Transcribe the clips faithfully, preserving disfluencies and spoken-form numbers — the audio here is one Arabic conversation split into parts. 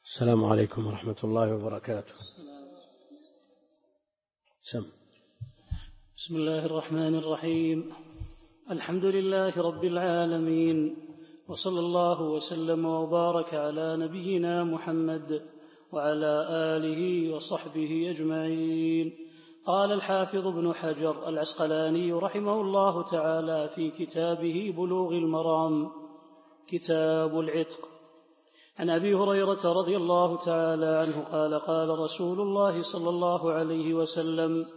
السلام عليكم ورحمة الله وبركاته. سم. بسم الله الرحمن الرحيم. الحمد لله رب العالمين، وصلى الله وسلم وبارك على نبينا محمد وعلى آله وصحبه أجمعين. قال الحافظ ابن حجر العسقلاني رحمه الله تعالى في كتابه بلوغ المرام كتاب العتق عن أبي هريرة رضي الله تعالى عنه قال قال رسول الله صلى الله عليه وسلم: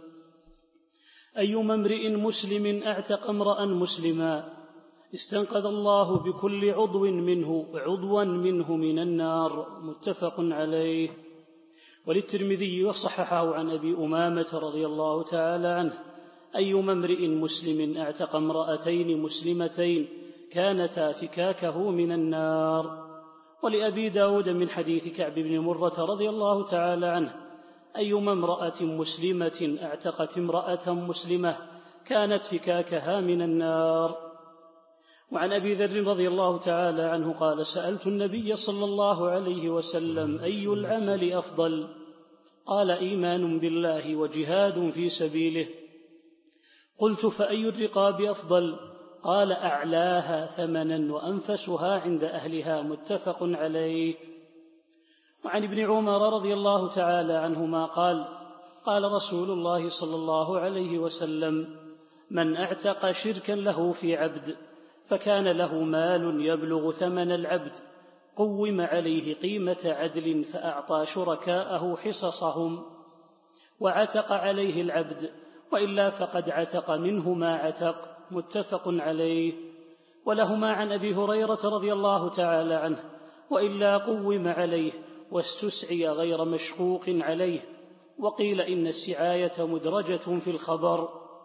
أيما امرئ مسلم اعتق امرأ مسلما استنقذ الله بكل عضو منه عضوا منه من النار. متفق عليه. وللترمذي وصححه عن أبي أمامة رضي الله تعالى عنه: أيما امرئ مسلم اعتق امرأتين مسلمتين كانتا فكاكه من النار. ولأبي داود من حديث كعب بن مرة رضي الله تعالى عنه: أيما امرأة مسلمة اعتقت امرأة مسلمة كانت فكاكها من النار. وعن أبي ذر رضي الله تعالى عنه قال: سألت النبي صلى الله عليه وسلم: أي العمل أفضل؟ قال: إيمان بالله وجهاد في سبيله. قلت: فأي الرقاب أفضل؟ قال: أعلاها ثمنا وأنفسها عند أهلها. متفق عليه. وعن ابن عمر رضي الله تعالى عنهما قال: قال رسول الله صلى الله عليه وسلم: من اعتق شركا له في عبد فكان له مال يبلغ ثمن العبد قوم عليه قيمة عدل فأعطى شركاءه حصصهم وعتق عليه العبد، وإلا فقد عتق منه ما عتق. متفق عليه. ولهما عن أبي هريرة رضي الله تعالى عنه: وإلا قوم عليه واستسعي غير مشقوق عليه. وقيل إن السعاية مدرجة في الخبر.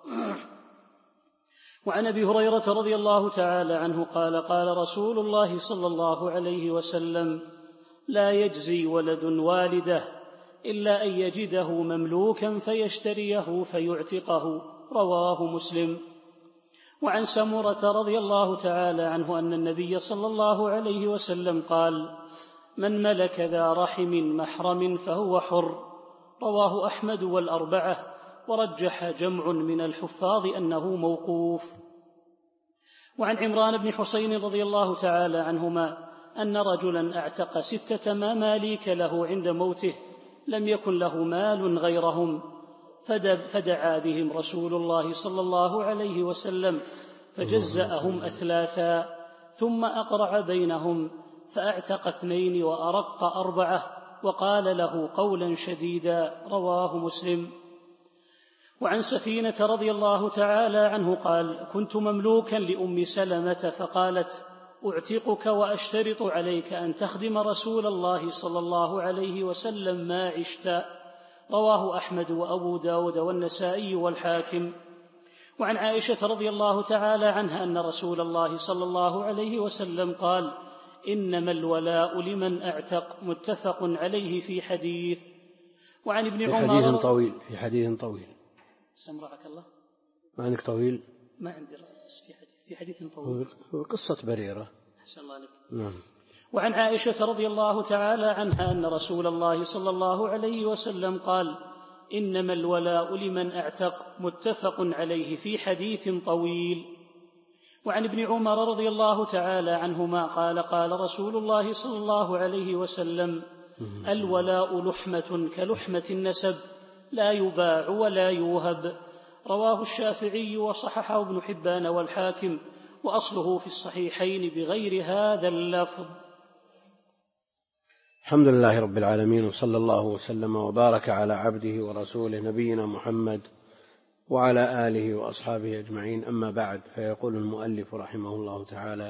وعن أبي هريرة رضي الله تعالى عنه قال: قال رسول الله صلى الله عليه وسلم: لا يجزي ولد والده إلا أن يجده مملوكا فيشتريه فيعتقه. رواه مسلم. وعن سمرة رضي الله تعالى عنه أن النبي صلى الله عليه وسلم قال: من ملك ذا رحم محرم فهو حر. رواه أحمد والأربعة، ورجح جمع من الحفاظ أنه موقوف. وعن عمران بن حسين رضي الله تعالى عنهما أن رجلا اعتق ستة مماليك له عند موته لم يكن له مال غيرهم، فدعا بهم رسول الله صلى الله عليه وسلم فجزأهم أثلاثا، ثم أقرع بينهم فأعتق اثنين وأرق أربعة، وقال له قولا شديدا. رواه مسلم. وعن سفينة رضي الله تعالى عنه قال: كنت مملوكا لأم سلمة فقالت: أعتقك وأشترط عليك أن تخدم رسول الله صلى الله عليه وسلم ما عشت. رواه أحمد وأبو داود والنسائي والحاكم. وعن عائشة رضي الله تعالى عنها أن رسول الله صلى الله عليه وسلم قال: إنما الولاء لمن أعتق. متفق عليه في حديث. وعن ابن عمر في حديث طويل في حديث طويل سمرعك الله ما عندك طويل؟ ما عندي رأس في حديث في حديث طويل قصة بريرة. أحسن الله عليك. نعم. وعن عائشة رضي الله تعالى عنها أن رسول الله صلى الله عليه وسلم قال: إنما الولاء لمن أعتق. متفق عليه في حديث طويل. وعن ابن عمر رضي الله تعالى عنهما قال: قال رسول الله صلى الله عليه وسلم: الولاء لحمة كلحمة النسب لا يباع ولا يوهب. رواه الشافعي وصححه ابن حبان والحاكم، وأصله في الصحيحين بغير هذا اللفظ. الحمد لله رب العالمين، وصلى الله وسلم وبارك على عبده ورسوله نبينا محمد وعلى آله وأصحابه أجمعين. أما بعد، فيقول المؤلف رحمه الله تعالى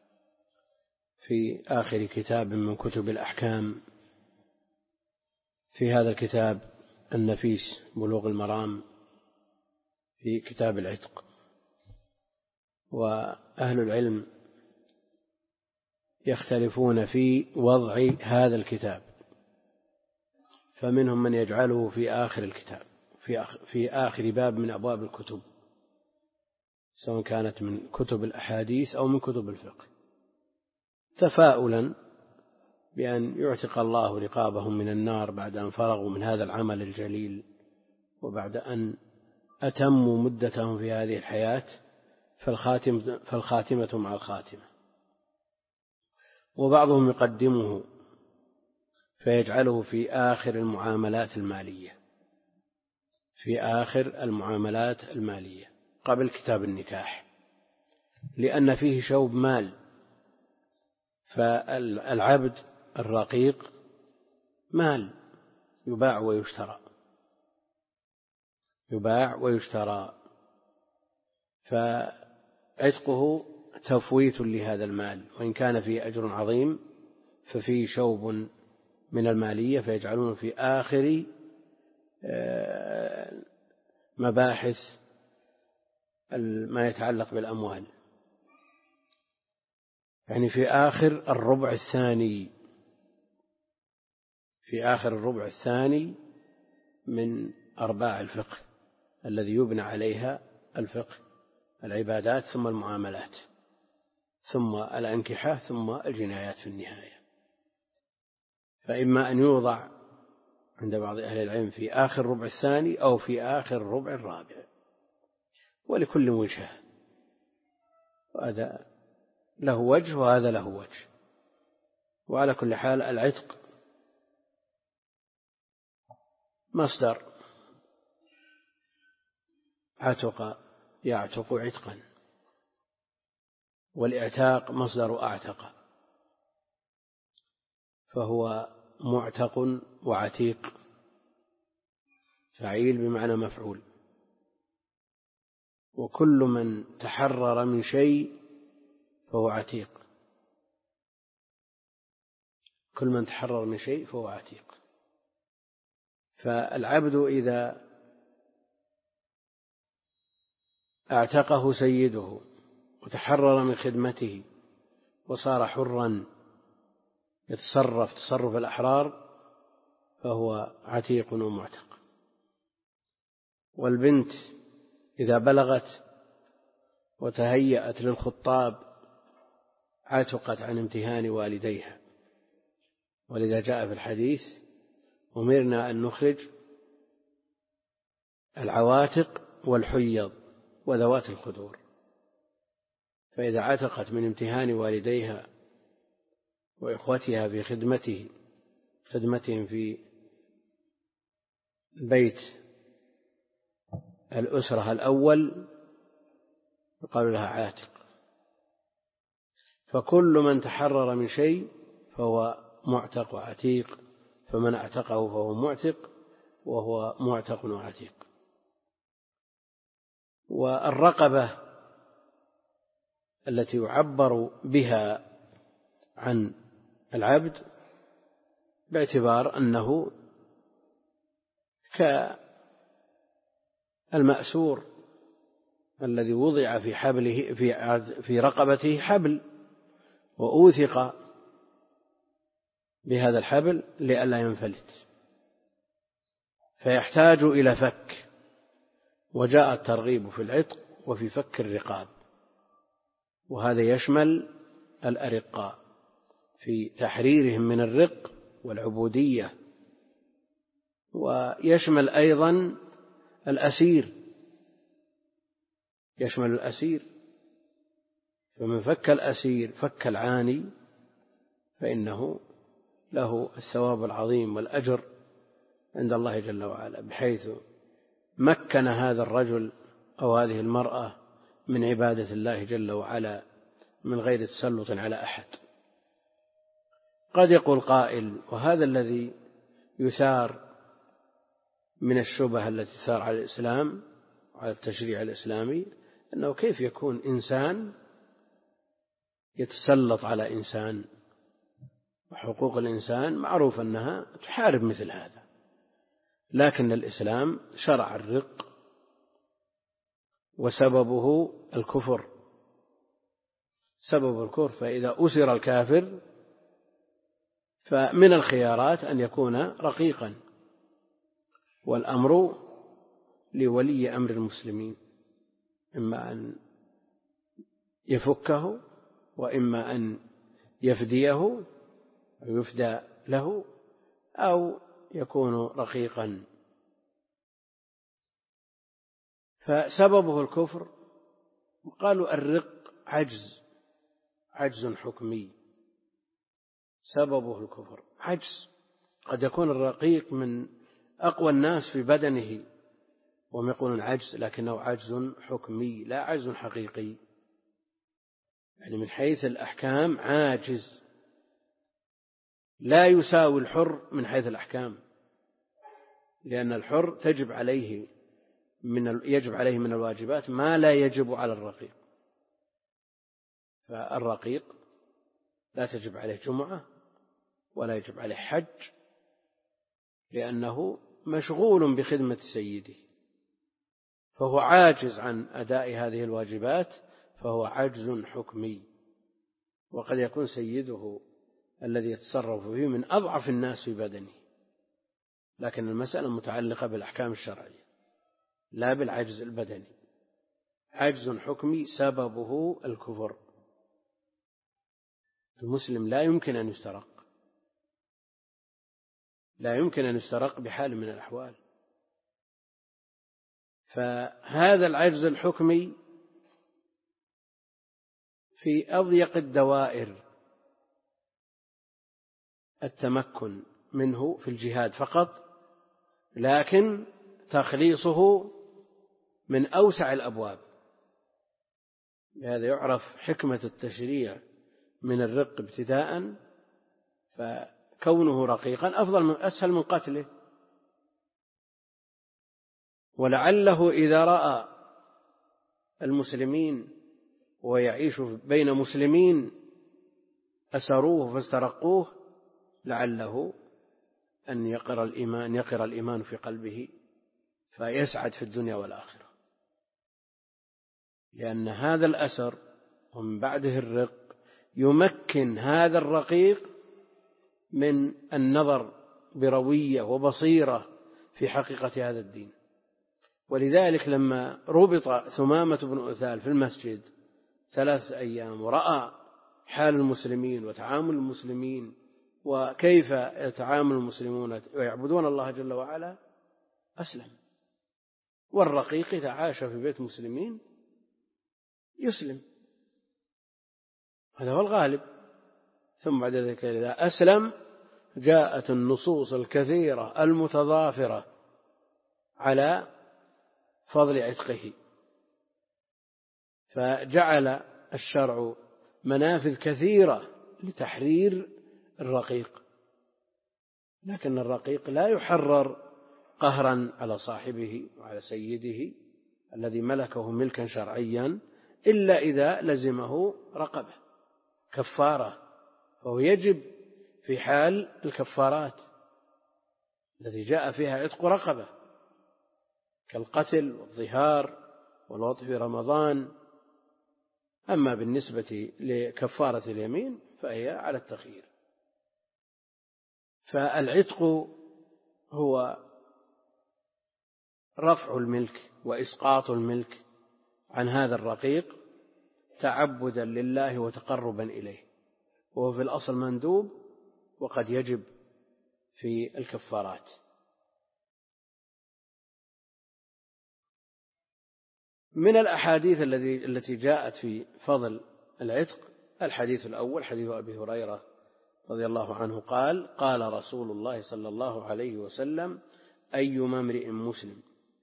في آخر كتاب من كتب الأحكام في هذا الكتاب النفيس بلوغ المرام في كتاب العتق: وأهل العلم يختلفون في وضع هذا الكتاب، فمنهم من يجعله في آخر الكتاب في آخر باب من أبواب الكتب، سواء كانت من كتب الأحاديث أو من كتب الفقه، تفاؤلا بأن يعتق الله رقابهم من النار بعد أن فرغوا من هذا العمل الجليل، وبعد أن أتموا مدتهم في هذه الحياة، فالخاتمة, فالخاتمة مع الخاتمة. وبعضهم يقدمه فيجعله في آخر المعاملات المالية، في آخر المعاملات المالية قبل كتاب النكاح، لأن فيه شوب مال. فالعبد الرقيق مال يباع ويشترى، يباع ويشترى، فعتقه تفويت لهذا المال، وإن كان فيه أجر عظيم ففيه شوب من المالية، فيجعلون في آخر مباحث ما يتعلق بالأموال، يعني في آخر الربع الثاني، في آخر الربع الثاني من أرباع الفقه الذي يبنى عليها الفقه، العبادات ثم المعاملات ثم الأنكحة ثم الجنايات في النهاية. فإما أن يوضع عند بعض أهل العلم في آخر الربع الثاني أو في آخر الربع الرابع، ولكل وجهة، وهذا له وجه وهذا له وجه. وعلى كل حال العتق مصدر عتق يعتق عتقا، والإعتاق مصدر أعتق، فهو معتق وعتيق، فعيل بمعنى مفعول. وكل من تحرر من شيء فهو عتيق، كل من تحرر من شيء فهو عتيق. فالعبد إذا اعتقه سيده وتحرر من خدمته وصار حرا يتصرف تصرف الأحرار فهو عتيق ومعتق. والبنت إذا بلغت وتهيأت للخطاب عتقت عن امتهان والديها، ولذا جاء في الحديث: أمرنا أن نخرج العواتق والحيض وذوات الخدور. فإذا عتقت من امتهان والديها وإخوتها في خدمته خدمتهم في بيت الأسرة الأول يقال لها عاتق. فكل من تحرر من شيء فهو معتق وعتيق، فمن اعتقه فهو معتق وهو معتق وعتيق. والرقبة التي يعبر بها عن العبد باعتبار أنه كالمأسور الذي وضع في حبله في في رقبته حبل وأوثق بهذا الحبل لئلا ينفلت، فيحتاج إلى فك. وجاء الترغيب في العتق وفي فك الرقاب، وهذا يشمل الأرقاء في تحريرهم من الرق والعبودية، ويشمل أيضا الأسير، يشمل الأسير. فمن فك الأسير فك العاني فإنه له الثواب العظيم والأجر عند الله جل وعلا، بحيث مكن هذا الرجل أو هذه المرأة من عبادة الله جل وعلا من غير تسلط على أحد. قد يقول قائل: وهذا الذي يثار من الشبهة التي تثار على الإسلام وعلى التشريع الإسلامي، أنه كيف يكون إنسان يتسلط على إنسان؟ وحقوق الإنسان معروف أنها تحارب مثل هذا، لكن الإسلام شرع الرق وسببه الكفر، سبب الكفر. فإذا أسر الكافر فمن الخيارات أن يكون رقيقا، والأمر لولي أمر المسلمين، إما أن يفكه وإما أن يفديه أو يفدى له أو يكون رقيقا. فسببه الكفر. وقالوا الرق عجز عجز حكمي، سببه الكفر عجز. قد يكون الرقيق من أقوى الناس في بدنه وهم يقولون عجز، لكنه عجز حكمي لا عجز حقيقي، يعني من حيث الأحكام عاجز، لا يساوي الحر من حيث الأحكام، لأن الحر تجب عليه من يجب عليه من الواجبات ما لا يجب على الرقيق. فالرقيق لا تجب عليه جمعة ولا يجب عليه حج، لأنه مشغول بخدمة سيده، فهو عاجز عن أداء هذه الواجبات، فهو عجز حكمي. وقد يكون سيده الذي يتصرف فيه من أضعف الناس في بدنه، لكن المسألة متعلقة بالأحكام الشرعية لا بالعجز البدني. عجز حكمي سببه الكفر. المسلم لا يمكن أن يسترق، لا يمكن أن يسترق بحال من الأحوال. فهذا العجز الحكمي في أضيق الدوائر التمكن منه في الجهاد فقط، لكن تخليصه من أوسع الأبواب. بهذا يعرف حكمة التشريع من الرق ابتداء، فكونه رقيقا أفضل من أسهل من قتله. ولعله إذا رأى المسلمين ويعيش بين مسلمين أسروه فاسترقوه، لعله أن يقر الإيمان يقر الإيمان في قلبه فيسعد في الدنيا والآخرة، لأن هذا الأسر ومن بعده الرق يمكن هذا الرقيق من النظر بروية وبصيرة في حقيقة هذا الدين. ولذلك لما ربط ثمامة بن أثال في المسجد ثلاث أيام ورأى حال المسلمين وتعامل المسلمين وكيف يتعامل المسلمون ويعبدون الله جل وعلا أسلم. والرقيق إذا عاش في بيت مسلمين يسلم، هذا هو الغالب. ثم بعد ذلك إذا أسلم جاءت النصوص الكثيرة المتضافرة على فضل عتقه، فجعل الشرع منافذ كثيرة لتحرير الرقيق. لكن الرقيق لا يحرر قهرا على صاحبه وعلى سيده الذي ملكه ملكا شرعيا إلا إذا لزمه رقبة كفارة، فهو يجب في حال الكفارات التي جاء فيها عتق رقبة كالقتل والظهار والوطء في رمضان. أما بالنسبة لكفارة اليمين فهي على التخيير. فالعتق هو رفع الملك وإسقاط الملك عن هذا الرقيق تعبدا لله وتقربا إليه، وهو في الأصل مندوب وقد يجب في الكفارات. من الأحاديث التي جاءت في فضل العتق الحديث الأول حديث أبي هريرة رضي الله عنه قال: قال رسول الله صلى الله عليه وسلم: أيما امرئ مسلم،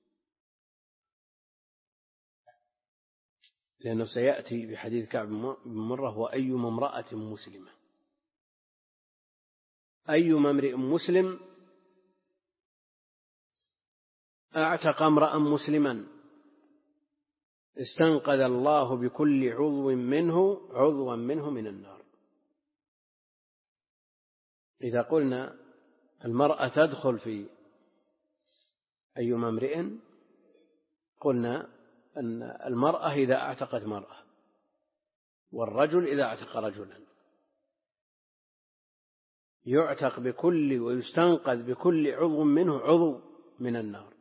لأنه سيأتي بحديث كعب بن مرة وأيما امرأة مسلمة. أيما امرئ مسلم أعتق امرأ مسلما استنقذ الله بكل عضو منه عضوا منه من النار. إذا قلنا المرأة تدخل في أيما امرئ، قلنا أن المرأة إذا اعتقت مرأة، والرجل إذا اعتق رجلا، يعتق بكل ويستنقذ بكل عضو منه عضو من النار.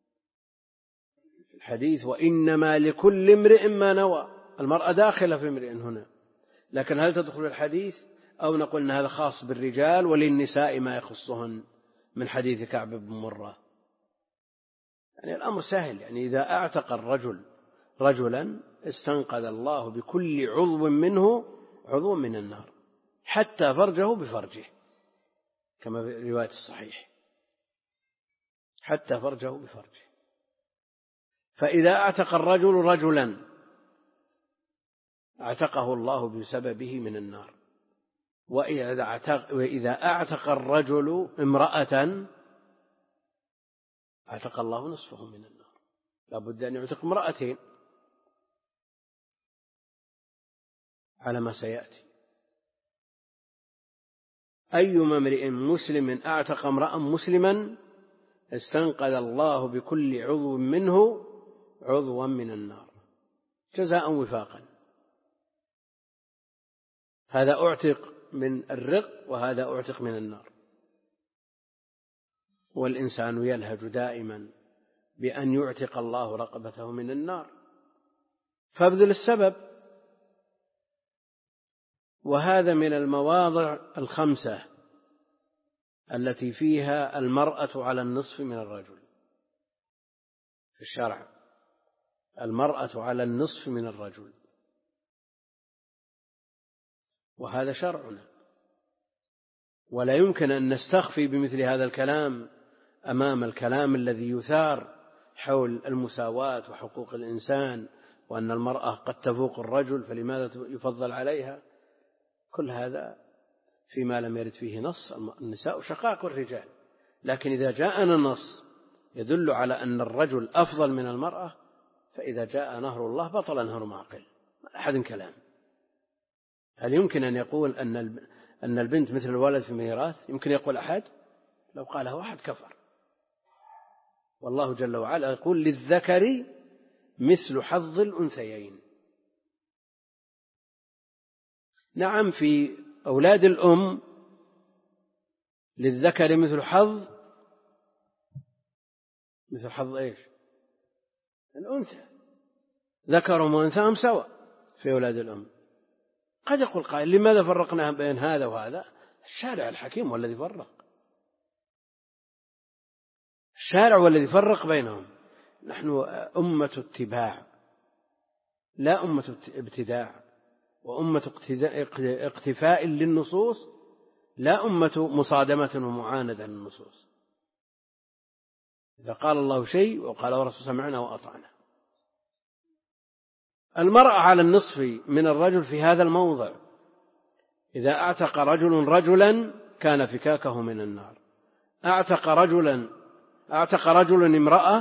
الحديث: وإنما لكل امرئ ما نوى. المرأة داخلة في امرئ هنا، لكن هل تدخل الحديث أو نقول أن هذا خاص بالرجال وللنساء ما يخصهن من حديث كعب بن مرة. يعني الأمر سهل، يعني إذا أعتق الرجل رجلا استنقذ الله بكل عضو منه عضو من النار حتى فرجه بفرجه، كما في رواية الصحيح، حتى فرجه بفرجه. فإذا أعتق الرجل رجلا اعتقه الله بسببه من النار، وإذا أعتق, وإذا أعتق الرجل امرأة اعتق الله نصفه من النار. لا بد أن يعتق امرأتين على ما سيأتي. أيما امرئ مسلم أعتق امرأ مسلما استنقذ الله بكل عضو منه عضوا من النار جزاء وفاقا. هذا أعتق من الرق وهذا أعتق من النار. والإنسان يلهج دائما بأن يعتق الله رقبته من النار، فابذل السبب. وهذا من المواضع الخمسة التي فيها المرأة على النصف من الرجل في الشرع، المرأة على النصف من الرجل، وهذا شرعنا، ولا يمكن أن نستخفي بمثل هذا الكلام أمام الكلام الذي يثار حول المساواة وحقوق الإنسان، وأن المرأة قد تفوق الرجل فلماذا يفضل عليها. كل هذا فيما لم يرد فيه نص. النساء شقائق الرجال، لكن إذا جاءنا نص يدل على أن الرجل أفضل من المرأة، فإذا جاء نهر الله بطل نهر معقل. أحد كلام. هل يمكن أن يقول أن أن البنت مثل الولد في الميراث؟ يمكن يقول أحد؟ لو قاله أحد كفر. والله جل وعلا يقول للذكر مثل حظ الأنثيين. نعم، في أولاد الأم للذكر مثل حظ مثل حظ إيش؟ الأنثى. ذكرهم وأنثاهم سواء في أولاد الأم. قد يقول قائل لماذا فرقنا بين هذا وهذا؟ الشارع الحكيم والذي فرق، الشارع والذي فرق بينهم. نحن أمة اتباع لا أمة ابتداع، وأمة اقتفاء للنصوص لا أمة مصادمة ومعاندة للنصوص. إذا قال الله شيء وقال ورسول سمعنا وأطعنا. المرأة على النصف من الرجل في هذا الموضع. إذا أعتق رجل رجلا كان فكاكه من النار. أعتق رجلا أعتق رجل امرأة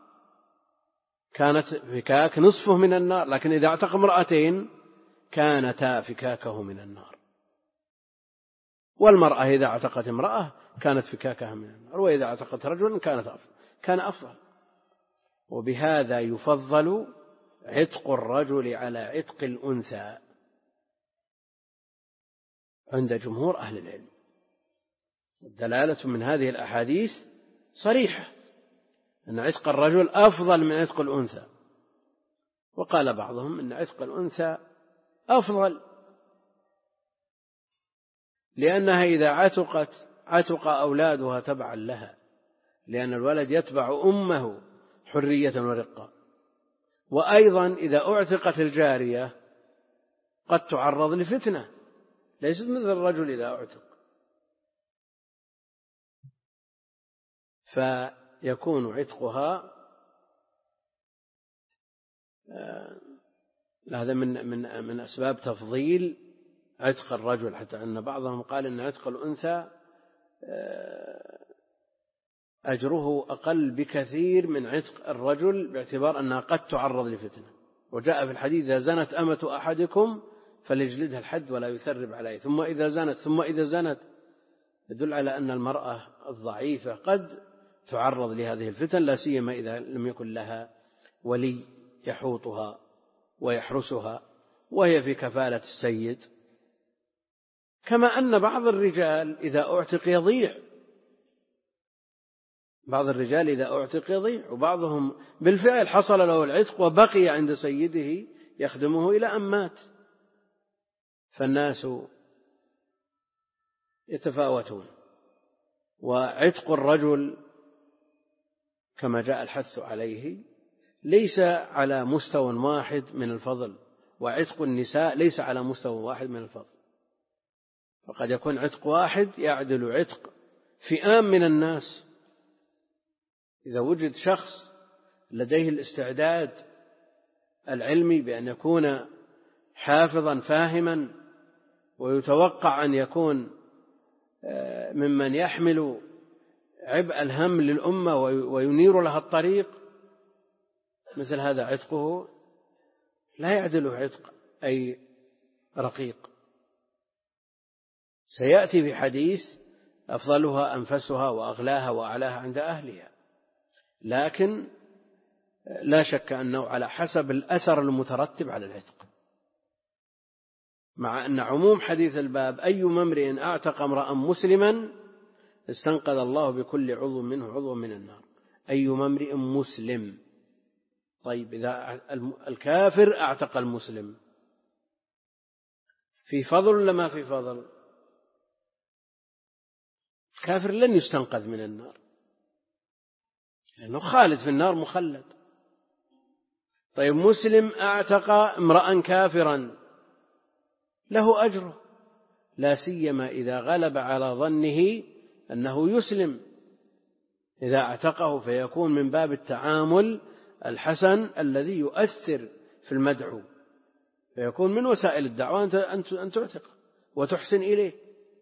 كانت فكاك نصفه من النار، لكن إذا أعتق امرأتين كانتا فكاكه من النار. والمرأة إذا اعتقت امرأة كانت فكاكها من النار، وإذا اعتقت رجلا كانت أفضل كان أفضل. وبهذا يفضل عتق الرجل على عتق الأنثى عند جمهور أهل العلم. الدلالة من هذه الأحاديث صريحة أن عتق الرجل أفضل من عتق الأنثى. وقال بعضهم أن عتق الأنثى أفضل لأنها إذا عتقت عتق أولادها تبعا لها، لأن الولد يتبع أمه حرية ورقة. وأيضا إذا أعتقت الجارية قد تعرض لفتنة، ليست مثل الرجل إذا أعتق، فيكون عتقها هذا من من من أسباب تفضيل عتق الرجل، حتى أن بعضهم قال إن عتق الأنثى أجره أقل بكثير من عتق الرجل باعتبار أنها قد تعرض لفتنة. وجاء في الحديث إذا زنت أمة أحدكم فليجلدها الحد ولا يثرب عليه، ثم إذا زنت ثم إذا زنت، يدل على أن المرأة الضعيفة قد تعرض لهذه الفتن، لا سيما إذا لم يكن لها ولي يحوطها ويحرسها وهي في كفالة السيد. كما أن بعض الرجال إذا أعتق يضيع، بعض الرجال إذا أعتق يضيع، وبعضهم بالفعل حصل له العتق وبقي عند سيده يخدمه إلى أن مات. فالناس يتفاوتون. وعتق الرجل كما جاء الحث عليه ليس على مستوى واحد من الفضل، وعتق النساء ليس على مستوى واحد من الفضل، فقد يكون عتق واحد يعدل عتق فئام من الناس. إذا وجد شخص لديه الاستعداد العلمي بأن يكون حافظا فاهما ويتوقع أن يكون ممن يحمل عبء الهم للأمة وينير لها الطريق، مثل هذا عتقه لا يعدل عتق أي رقيق. سيأتي في حديث أفضلها أنفسها وأغلاها وأعلاها عند أهلها، لكن لا شك أنه على حسب الأثر المترتب على العتق، مع أن عموم حديث الباب أيما امرئ أعتق امرأ مسلما استنقذ الله بكل عضو منه عضو من النار. أيما امرئ مسلم. طيب إذا الكافر أعتق المسلم في فضل ولا ما في فضل؟ الكافر لن يستنقذ من النار لأنه خالد في النار مخلد. طيب مسلم أعتق امرأ كافرا له أجره، لا سيما إذا غلب على ظنه أنه يسلم، إذا اعتقه فيكون من باب التعامل الحسن الذي يؤثر في المدعو، فيكون من وسائل الدعوة أن تعتق وتحسن إليه.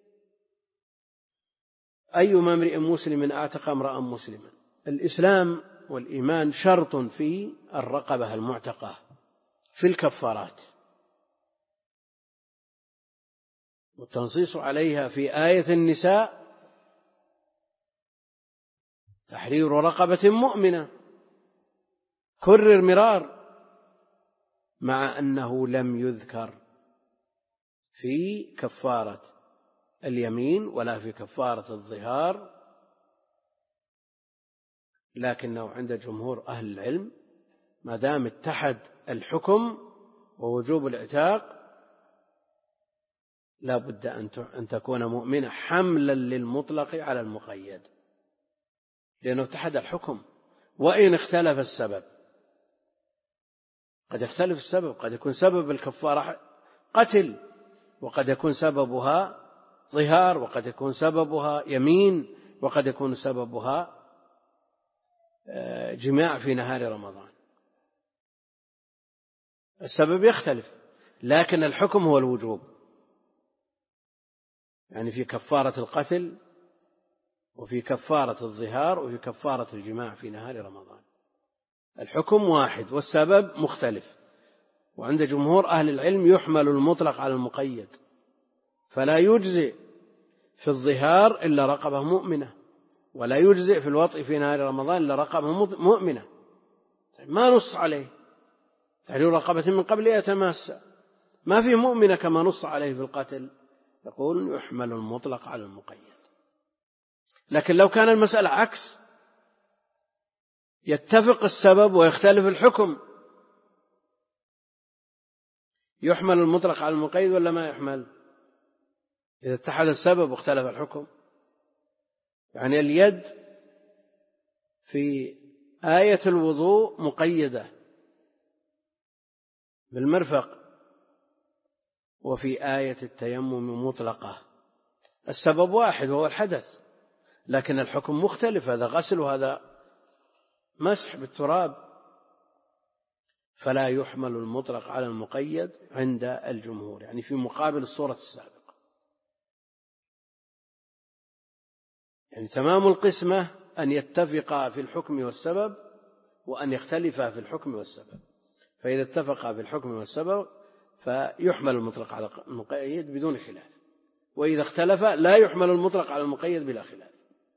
أيما امرئ مسلم أعتق امرأ مسلما. الإسلام والإيمان شرط في الرقبة المعتقة في الكفارات، والتنصيص عليها في آية النساء تحرير رقبة مؤمنة، كرر مرار، مع أنه لم يذكر في كفارة اليمين ولا في كفارة الظهار، لكنه عند جمهور أهل العلم ما دام اتحد الحكم ووجوب العتاق لا بد أن تكون مؤمنة حملا للمطلق على المقيد، لأنه اتحد الحكم. وإن اختلف السبب، قد يختلف السبب، قد يكون سبب الكفارة قتل، وقد يكون سببها ظهار، وقد يكون سببها يمين، وقد يكون سببها جماع في نهار رمضان. السبب يختلف، لكن الحكم هو الوجوب، يعني في كفارة القتل وفي كفارة الظهار وفي كفارة الجماع في نهار رمضان الحكم واحد والسبب مختلف. وعند جمهور أهل العلم يحمل المطلق على المقيد، فلا يجزئ في الظهار إلا رقبة مؤمنة، ولا يجزئ في الوطء في نهار رمضان إلا رقبة مؤمنة، ما نص عليه تحرير رقبة من قبل يتماس، ما في مؤمنة كما نص عليه في القتل، يقول يحمل المطلق على المقيد. لكن لو كان المسألة عكس، يتفق السبب ويختلف الحكم، يحمل المطلق على المقيد ولا ما يحمل؟ إذا اتحد السبب واختلف الحكم. يعني اليد في آية الوضوء مقيدة بالمرفق، وفي آية التيمم مطلقة، السبب واحد وهو الحدث، لكن الحكم مختلف، هذا غسل وهذا مسح بالتراب، فلا يحمل المطلق على المقيد عند الجمهور، يعني في مقابل الصورة السابقة. يعني تمام القسمة أن يتفقا في الحكم والسبب، وأن يختلفا في الحكم والسبب، فإذا اتفقا في الحكم والسبب فيحمل المطلق على المقيد بدون خلاف، وإذا اختلف لا يحمل المطلق على المقيد بلا خلاف.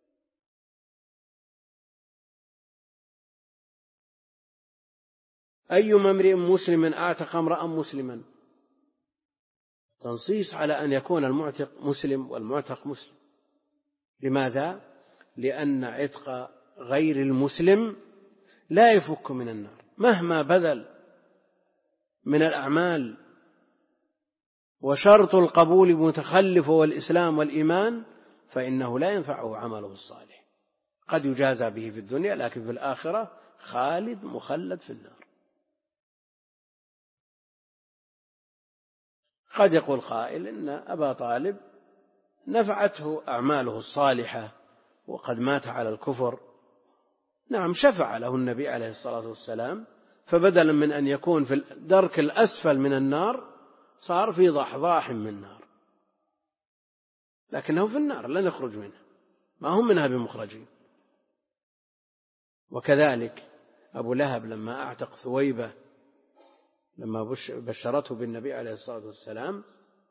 أيما امرئ مسلم أعتق امرأ مسلما، تنصيص على أن يكون المعتق مسلم والمعتق مسلم. لماذا؟ لأن عتق غير المسلم لا يفك من النار مهما بذل من الأعمال وشرط القبول متخلف والإسلام والإيمان، فإنه لا ينفعه عمله الصالح. قد يجازى به في الدنيا، لكن في الآخرة خالد مخلد في النار. قد يقول قائل إن أبا طالب نفعته أعماله الصالحة وقد مات على الكفر. نعم، شفع له النبي عليه الصلاة والسلام، فبدلا من أن يكون في الدرك الأسفل من النار صار في ضحضاح من النار، لكنه في النار لن يخرج منها، ما هم منها بمخرجين. وكذلك أبو لهب لما أعتق ثويبة، لما بشرته بالنبي عليه الصلاة والسلام،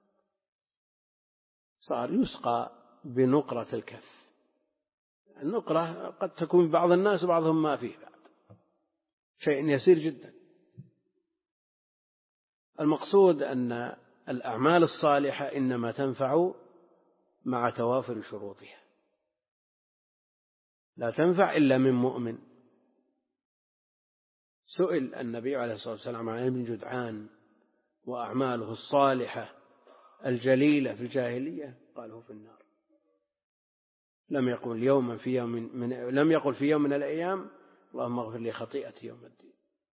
صار يسقى بنقرة الكف. النقرة قد تكون بعض الناس بعضهم ما فيه بعد، شيء يسير جدا. المقصود أن الأعمال الصالحة إنما تنفع مع توافر شروطها، لا تنفع إلا من مؤمن. سئل النبي عليه الصلاة والسلام عن ابن جدعان وأعماله الصالحة الجليلة في الجاهلية، قال هو في النار. لم يقل يوما في يوم من لم يقل في يوم من الأيام اللهم اغفر لي خطيئتي يوم الدين،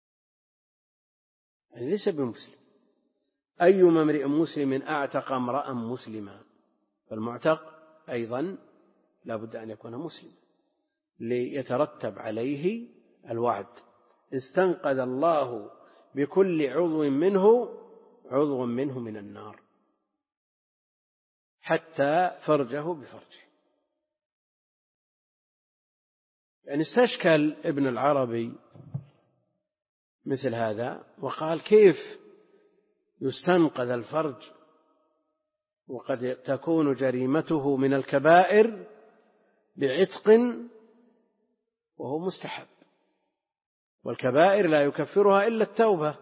يعني ليس بمسلم. أيما امرئ مسلم أعتق امرأ مسلما، فالمعتق أيضا لا بد أن يكون مسلم ليترتب عليه الوعد. استنقذ الله بكل عضو منه عضو منه من النار حتى فرجه بفرجه. يعني استشكل ابن العربي مثل هذا وقال كيف يستنقذ الفرج وقد تكون جريمته من الكبائر بعتق وهو مستحب، والكبائر لا يكفرها إلا التوبة.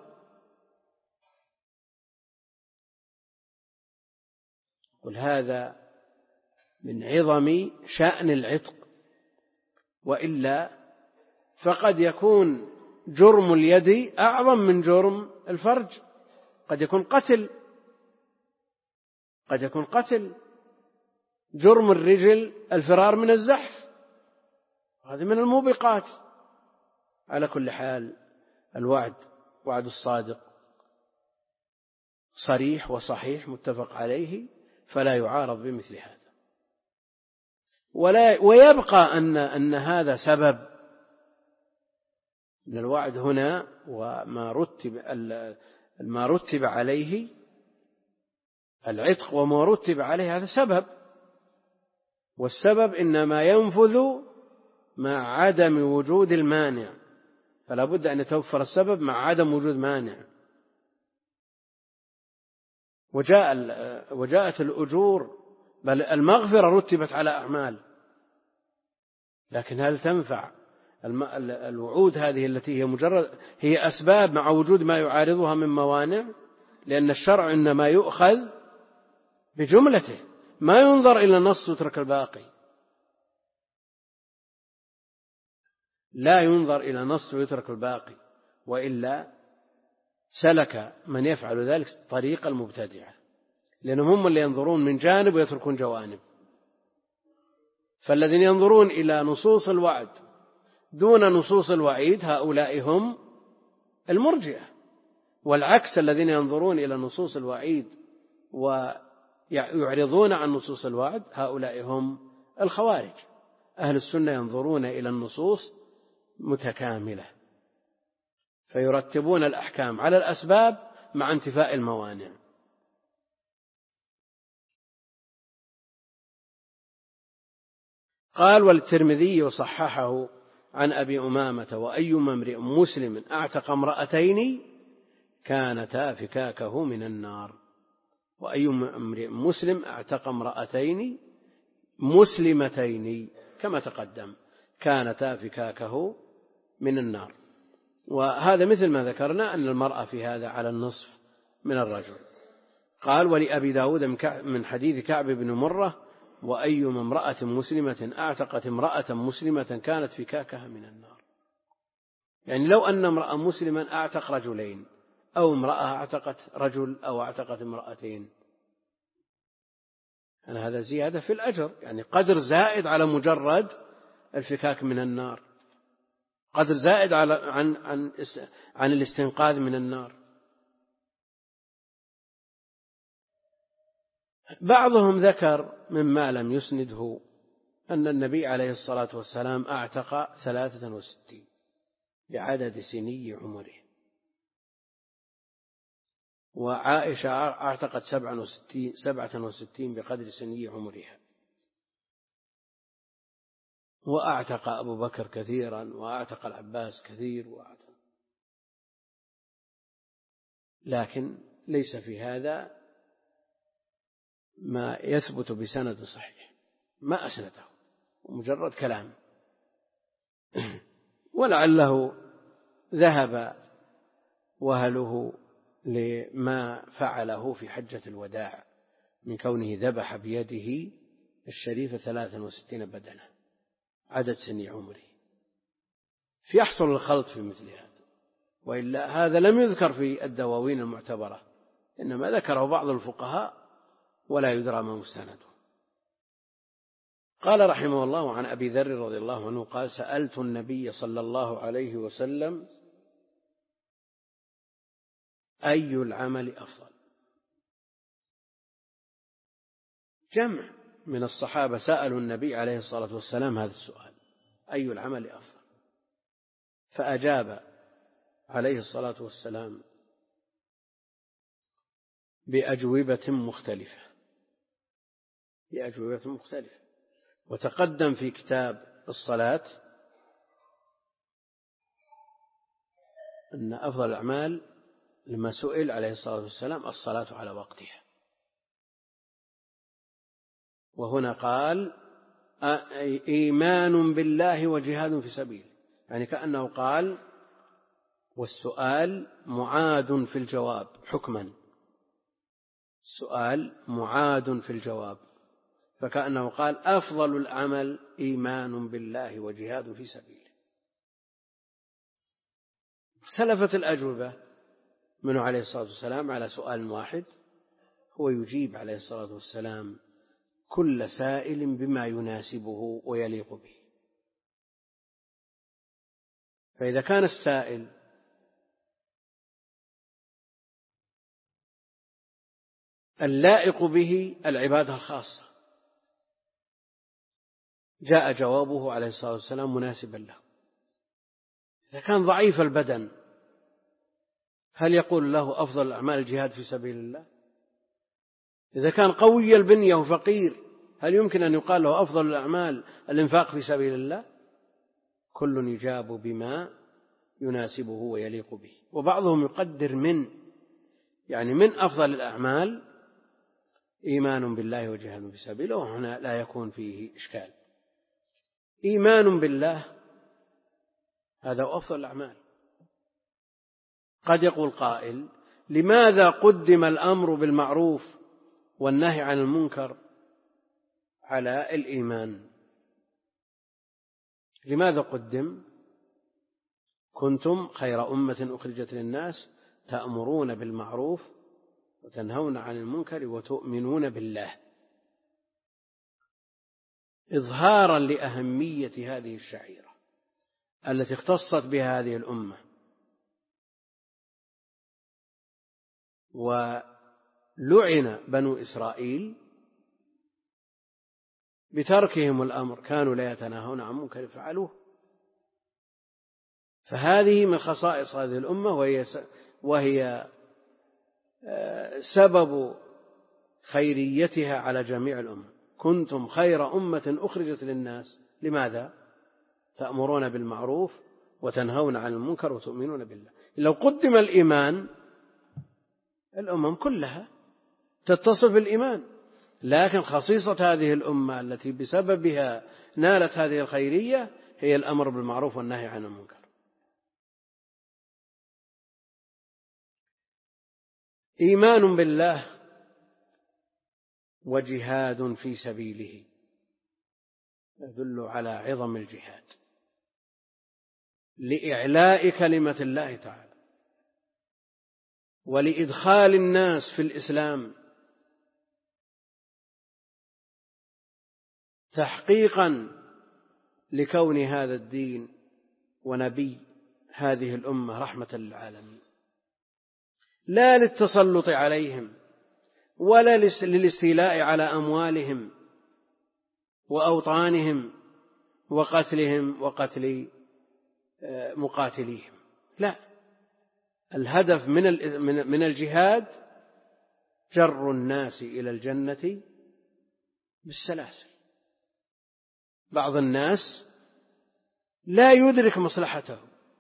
قل هذا من عظم شأن العتق، وإلا فقد يكون جرم اليد أعظم من جرم الفرج. قد يكون قتل قد يكون قتل جرم الرجل الفرار من الزحف، هذه من الموبقات. على كل حال الوعد وعد الصادق صريح وصحيح متفق عليه، فلا يعارض بمثل هذا. ولا ويبقى أن أن هذا سبب من الوعد هنا، وما رتب ما رتب عليه العتق وما رتب عليه هذا سبب، والسبب إنما ينفذ مع عدم وجود المانع، فلا بد أن يتوفر السبب مع عدم وجود مانع. وجاء وجاءت الأجور بل المغفرة رتبت على أعمال، لكن هل تنفع الوعود هذه التي هي مجرد هي أسباب مع وجود ما يعارضها من موانع؟ لأن الشرع إنما يؤخذ بجملته، ما ينظر إلى النص ويترك الباقي، لا ينظر إلى النص ويترك الباقي، وإلا سلك من يفعل ذلك طريق المبتدعة، لأنهم هم اللي ينظرون من جانب ويتركون جوانب. فالذين ينظرون إلى نصوص الوعد دون نصوص الوعيد هؤلاء هم المرجئة، والعكس الذين ينظرون إلى نصوص الوعيد ويعرضون عن نصوص الوعد هؤلاء هم الخوارج. أهل السنة ينظرون إلى النصوص متكاملة، فيرتبون الأحكام على الأسباب مع انتفاء الموانع. قال والترمذي وصححه عن أبي أمامة وأيما امرئ مسلم أعتق امرأتين كانتا فكاكه من النار. وأيما امرئ مسلم أعتق امرأتين مسلمتين كما تقدم كانتا فكاكه من النار. وهذا مثل ما ذكرنا أن المرأة في هذا على النصف من الرجل. قال ولأبي داود من حديث كعب بن مرة وأيما امرأة مسلمة أعتقت امرأة مسلمة كانت فكاكها من النار. يعني لو أن امرأة مسلما أعتق رجلين أو امرأة أعتقت رجل أو أعتقت امرأتين يعني هذا زيادة في الأجر، يعني قدر زائد على مجرد الفكاك من النار، قدر زائد على عن عن عن الاستنقاذ من النار. بعضهم ذكر مما لم يسنده أن النبي عليه الصلاة والسلام أعتق ثلاثة وستين بعدد سني عمره، وعائشة أعتقت سبعة وستين, سبعة وستين بقدر سني عمرها، وأعتق أبو بكر كثيرا، وأعتق العباس كثير، وأعتق. لكن ليس في هذا ما يثبت بسند صحيح، ما أسنده، مجرد كلام. ولعله ذهب وهله لما فعله في حجة الوداع من كونه ذبح بيده الشريف ثلاثا وستين بدنة عدد سن عمره، فيحصل الخلط في مثل هذا. وإلا هذا لم يذكر في الدواوين المعتبرة، إنما ذكره بعض الفقهاء ولا يدرى ما مستنده. قال رحمه الله عن أبي ذر رضي الله عنه قال: سألت النبي صلى الله عليه وسلم أي العمل أفضل. جمع من الصحابة سألوا النبي عليه الصلاة والسلام هذا السؤال: أي العمل أفضل؟ فأجاب عليه الصلاة والسلام بأجوبة مختلفة بأجوبة مختلفة وتقدم في كتاب الصلاة أن أفضل الأعمال لما سئل عليه الصلاة والسلام الصلاة على وقتها. وهنا قال: إيمان بالله وجهاد في سبيله، يعني كأنه قال والسؤال معاد في الجواب حكما، السؤال معاد في الجواب، فكأنه قال أفضل العمل إيمان بالله وجهاد في سبيله. اختلفت الأجوبة منه عليه الصلاة والسلام على سؤال واحد، هو يجيب عليه الصلاة والسلام كل سائل بما يناسبه ويليق به. فإذا كان السائل اللائق به العبادة الخاصة جاء جوابه عليه الصلاة والسلام مناسبا له. إذا كان ضعيف البدن هل يقول له أفضل الأعمال الجهاد في سبيل الله؟ إذا كان قوي البنية وفقير هل يمكن أن يقال له أفضل الأعمال الإنفاق في سبيل الله؟ كل يجاب بما يناسبه ويليق به. وبعضهم يقدر من يعني من أفضل الأعمال إيمان بالله وجهاد في سبيله، وهنا لا يكون فيه إشكال. إيمان بالله هذا أفضل الأعمال. قد يقول قائل: لماذا قدم الأمر بالمعروف والنهي عن المنكر على الإيمان؟ لماذا قدم؟ كنتم خير أمة أخرجت للناس تأمرون بالمعروف وتنهون عن المنكر وتؤمنون بالله، إظهارا لأهمية هذه الشعيرة التي اختصت بها هذه الأمة. ولعن بنو إسرائيل بتركهم الأمر، كانوا لا يتناهون عن منكر فعلوه. فهذه من خصائص هذه الأمة، وهي وهي سبب خيريتها على جميع الأمم. كنتم خير أمة أخرجت للناس، لماذا؟ تأمرون بالمعروف وتنهون عن المنكر وتؤمنون بالله. لو قدم الإيمان الأمم كلها تتصف بالإيمان، لكن خصيصة هذه الأمة التي بسببها نالت هذه الخيرية هي الأمر بالمعروف والنهي عن المنكر. إيمان بالله وجهاد في سبيله يدل على عظم الجهاد لإعلاء كلمة الله تعالى ولإدخال الناس في الإسلام تحقيقا لكون هذا الدين ونبي هذه الأمة رحمة للعالمين، لا للتسلط عليهم ولا للاستيلاء على أموالهم وأوطانهم وقتلهم وقتل مقاتليهم. لا، الهدف من الجهاد جر الناس إلى الجنة بالسلاسل. بعض الناس لا يدرك مصلحته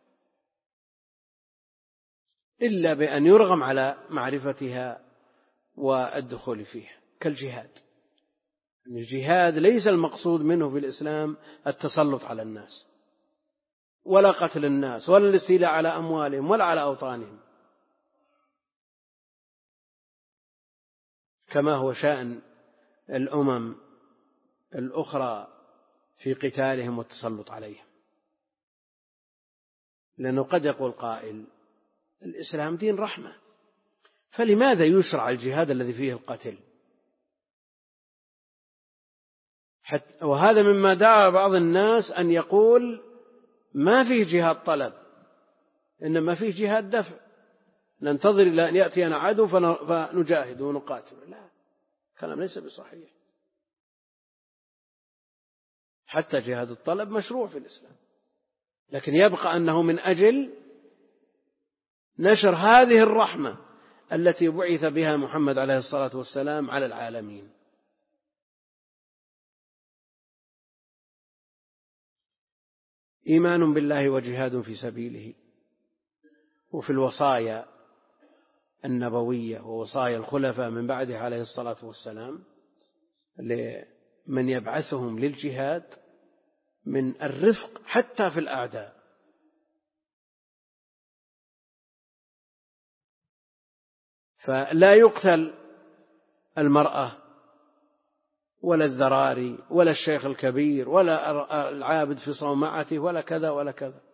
إلا بأن يرغم على معرفتها والدخول فيها، كالجهاد. الجهاد ليس المقصود منه في الإسلام التسلط على الناس ولا قتل الناس ولا الاستيلاء على أموالهم ولا على أوطانهم، كما هو شأن الأمم الأخرى في قتالهم والتسلط عليهم. لأنه قد يقول قائل الإسلام دين رحمة، فلماذا يشرع الجهاد الذي فيه القتل؟ حتى وهذا مما دعا بعض الناس أن يقول ما فيه جهاد طلب، إنما فيه جهاد دفع، ننتظر إلى أن يأتينا عدو فنجاهد ونقاتل. لا، كلام ليس بصحيح. حتى جهاد الطلب مشروع في الإسلام، لكن يبقى أنه من أجل نشر هذه الرحمة التي بعث بها محمد عليه الصلاة والسلام على العالمين. إيمان بالله وجهاد في سبيله. وفي الوصايا النبوية ووصايا الخلفاء من بعده عليه الصلاة والسلام لمن يبعثهم للجهاد من الرفق حتى في الأعداء. فلا يقتل المرأة ولا الذراري ولا الشيخ الكبير ولا العابد في صومعته ولا كذا ولا كذا.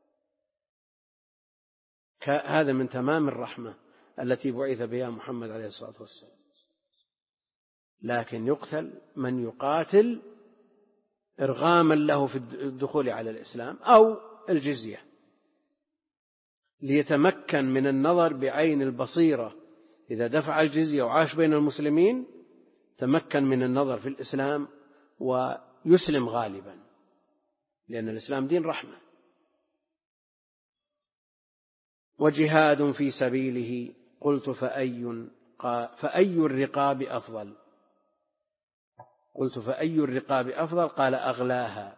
هذا من تمام الرحمة التي بعث بها محمد عليه الصلاة والسلام. لكن يقتل من يقاتل إرغاما له في الدخول على الإسلام أو الجزية، ليتمكن من النظر بعين البصيرة. إذا دفع الجزية وعاش بين المسلمين تمكن من النظر في الإسلام ويسلم غالبا، لأن الإسلام دين رحمة. وجهاد في سبيله. قلت فأي فأي الرقاب أفضل؟ قلت فأي الرقاب أفضل؟ قال أغلاها.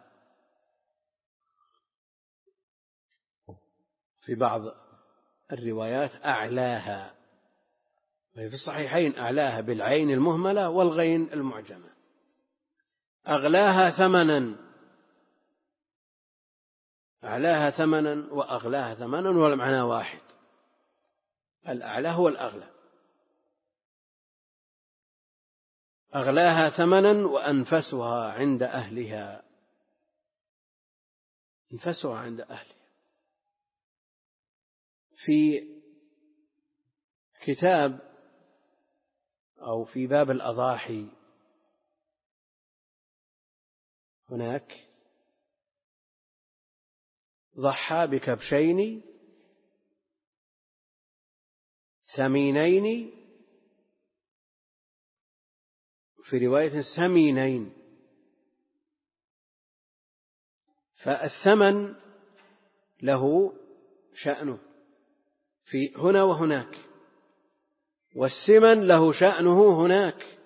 في بعض الروايات أعلاها، وفي الصحيحين أعلاها بالعين المهملة والغين المعجمة. أغلاها ثمنا، أعلاها ثمنا وأغلاها ثمنا، والمعنى واحد، الأعلى هو الأغلى. أغلاها ثمنا وأنفسها عند أهلها، أنفسها عند أهلها. في كتاب أو في باب الأضاحي هناك ضحى بكبشين ثمينين، في رواية سمينين. فالثمن له شأنه في هنا وهناك، والسمن له شأنه هناك.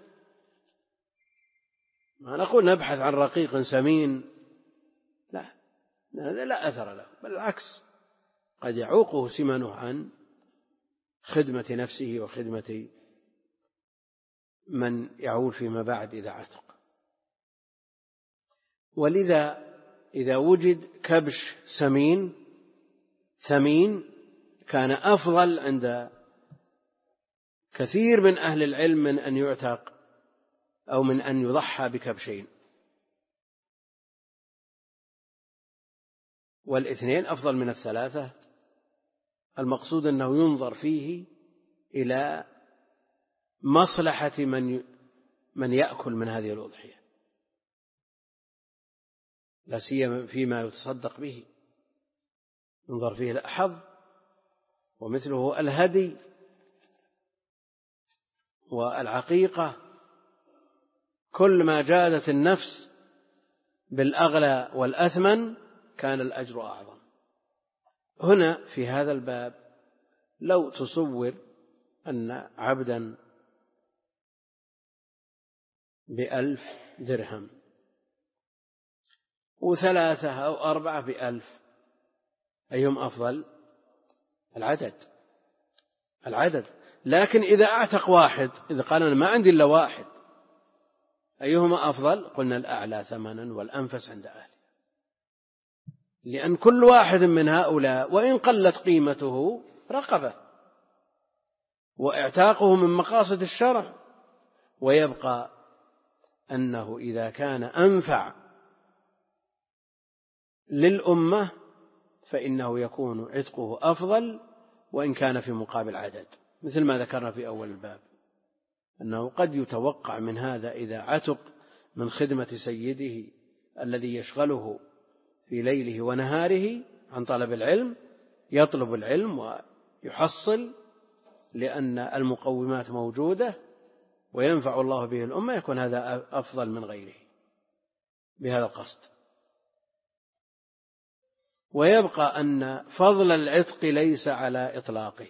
ما نقول نبحث عن رقيق سمين، لا، هذا لا أثر له، بل العكس، قد يعوقه سمنه عن خدمة نفسه وخدمة من يعول فيما بعد إذا عتق. ولذا إذا وجد كبش سمين ثمين كان أفضل عند كثير من أهل العلم من أن يعتق أو من أن يضحى بكبشين، والاثنين أفضل من الثلاثة. المقصود أنه ينظر فيه إلى مصلحة من من يأكل من هذه الأضحية. لا سيما فيما يتصدق به، ينظر فيه الأحظ، ومثله الهدي والعقيقة. كل ما جادت النفس بالأغلى والأثمن كان الأجر أعظم. هنا في هذا الباب لو تصور أن عبدا بألف درهم وثلاثة أو أربعة بألف، أيهم أفضل؟ العدد العدد لكن إذا أعتق واحد، إذا قال أنا ما عندي إلا واحد، أيهما أفضل؟ قلنا الأعلى ثمنا والأنفس عند أهله، لأن كل واحد من هؤلاء وإن قلت قيمته رقبة، واعتاقه من مقاصد الشرع. ويبقى أنه إذا كان أنفع للأمة فإنه يكون عتقه أفضل وإن كان في مقابل عدد، مثل ما ذكرنا في أول الباب، أنه قد يتوقع من هذا إذا عتق من خدمة سيده الذي يشغله في ليله ونهاره عن طلب العلم، يطلب العلم ويحصل لأن المقومات موجودة وينفع الله به الأمة، يكون هذا أفضل من غيره بهذا القصد. ويبقى أن فضل العتق ليس على إطلاقه،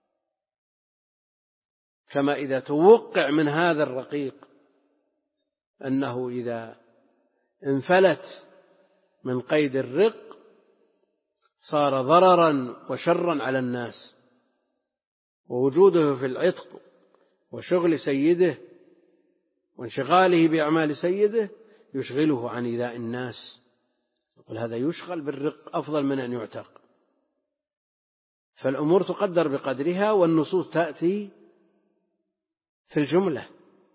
كما إذا توقع من هذا الرقيق أنه إذا انفلت من قيد الرق صار ضررا وشرا على الناس، ووجوده في العتق وشغل سيده وانشغاله بأعمال سيده يشغله عن إيذاء الناس، يقول هذا يشغل بالرق أفضل من أن يعتق. فالأمور تقدر بقدرها، والنصوص تأتي في الجملة.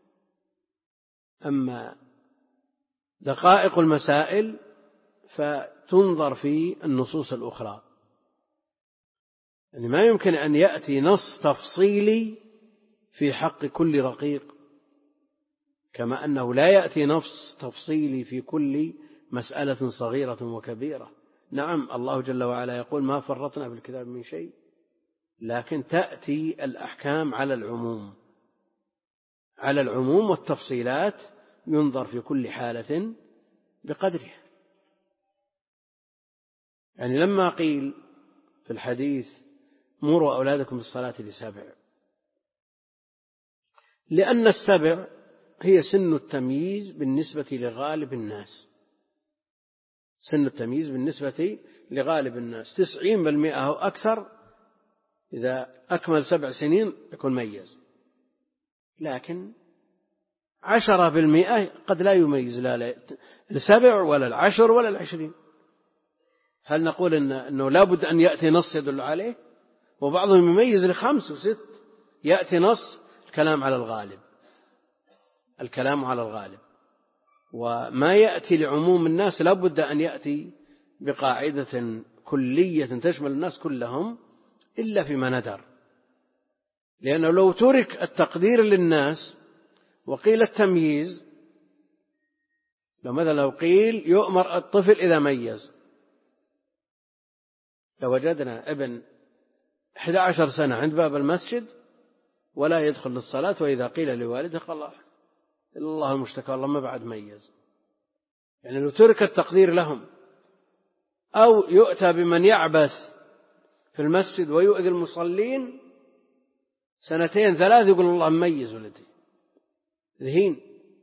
أما دقائق المسائل فتنظر في النصوص الأخرى، يعني ما يمكن أن يأتي نص تفصيلي في حق كل رقيق، كما أنه لا يأتي نص تفصيلي في كل مسألة صغيرة وكبيرة. نعم الله جل وعلا يقول ما فرطنا في الكتاب من شيء، لكن تأتي الأحكام على العموم على العموم والتفصيلات ينظر في كل حالة بقدرها. يعني لما قيل في الحديث مروا أولادكم بالصلاة لسبع، لأن السبع هي سن التمييز بالنسبة لغالب الناس، سن التمييز بالنسبة لغالب الناس تسعين بالمئة أو أكثر، إذا أكمل سبع سنين يكون ميز، لكن عشرة بالمئة قد لا يميز لا السبع ولا العشر ولا العشرين. هل نقول إن أنه لابد أن يأتي نص يدل عليه؟ وبعضهم يميز لخمس وست، يأتي نص. الكلام على الغالب الكلام على الغالب وما يأتي لعموم الناس لابد أن يأتي بقاعدة كلية تشمل الناس كلهم إلا فيما ندر، لأنه لو ترك التقدير للناس وقيل التمييز، لو مثلا لو قيل يؤمر الطفل إذا ميز، لو وجدنا ابن أحد عشر سنة عند باب المسجد ولا يدخل للصلاة، وإذا قيل لوالده قال الله المشتكى والله ما بعد ميز، يعني لو ترك التقدير لهم. أو يؤتى بمن يعبث في المسجد ويؤذي المصلين سنتين ثلاث يقول الله مميز ولدي ذهين.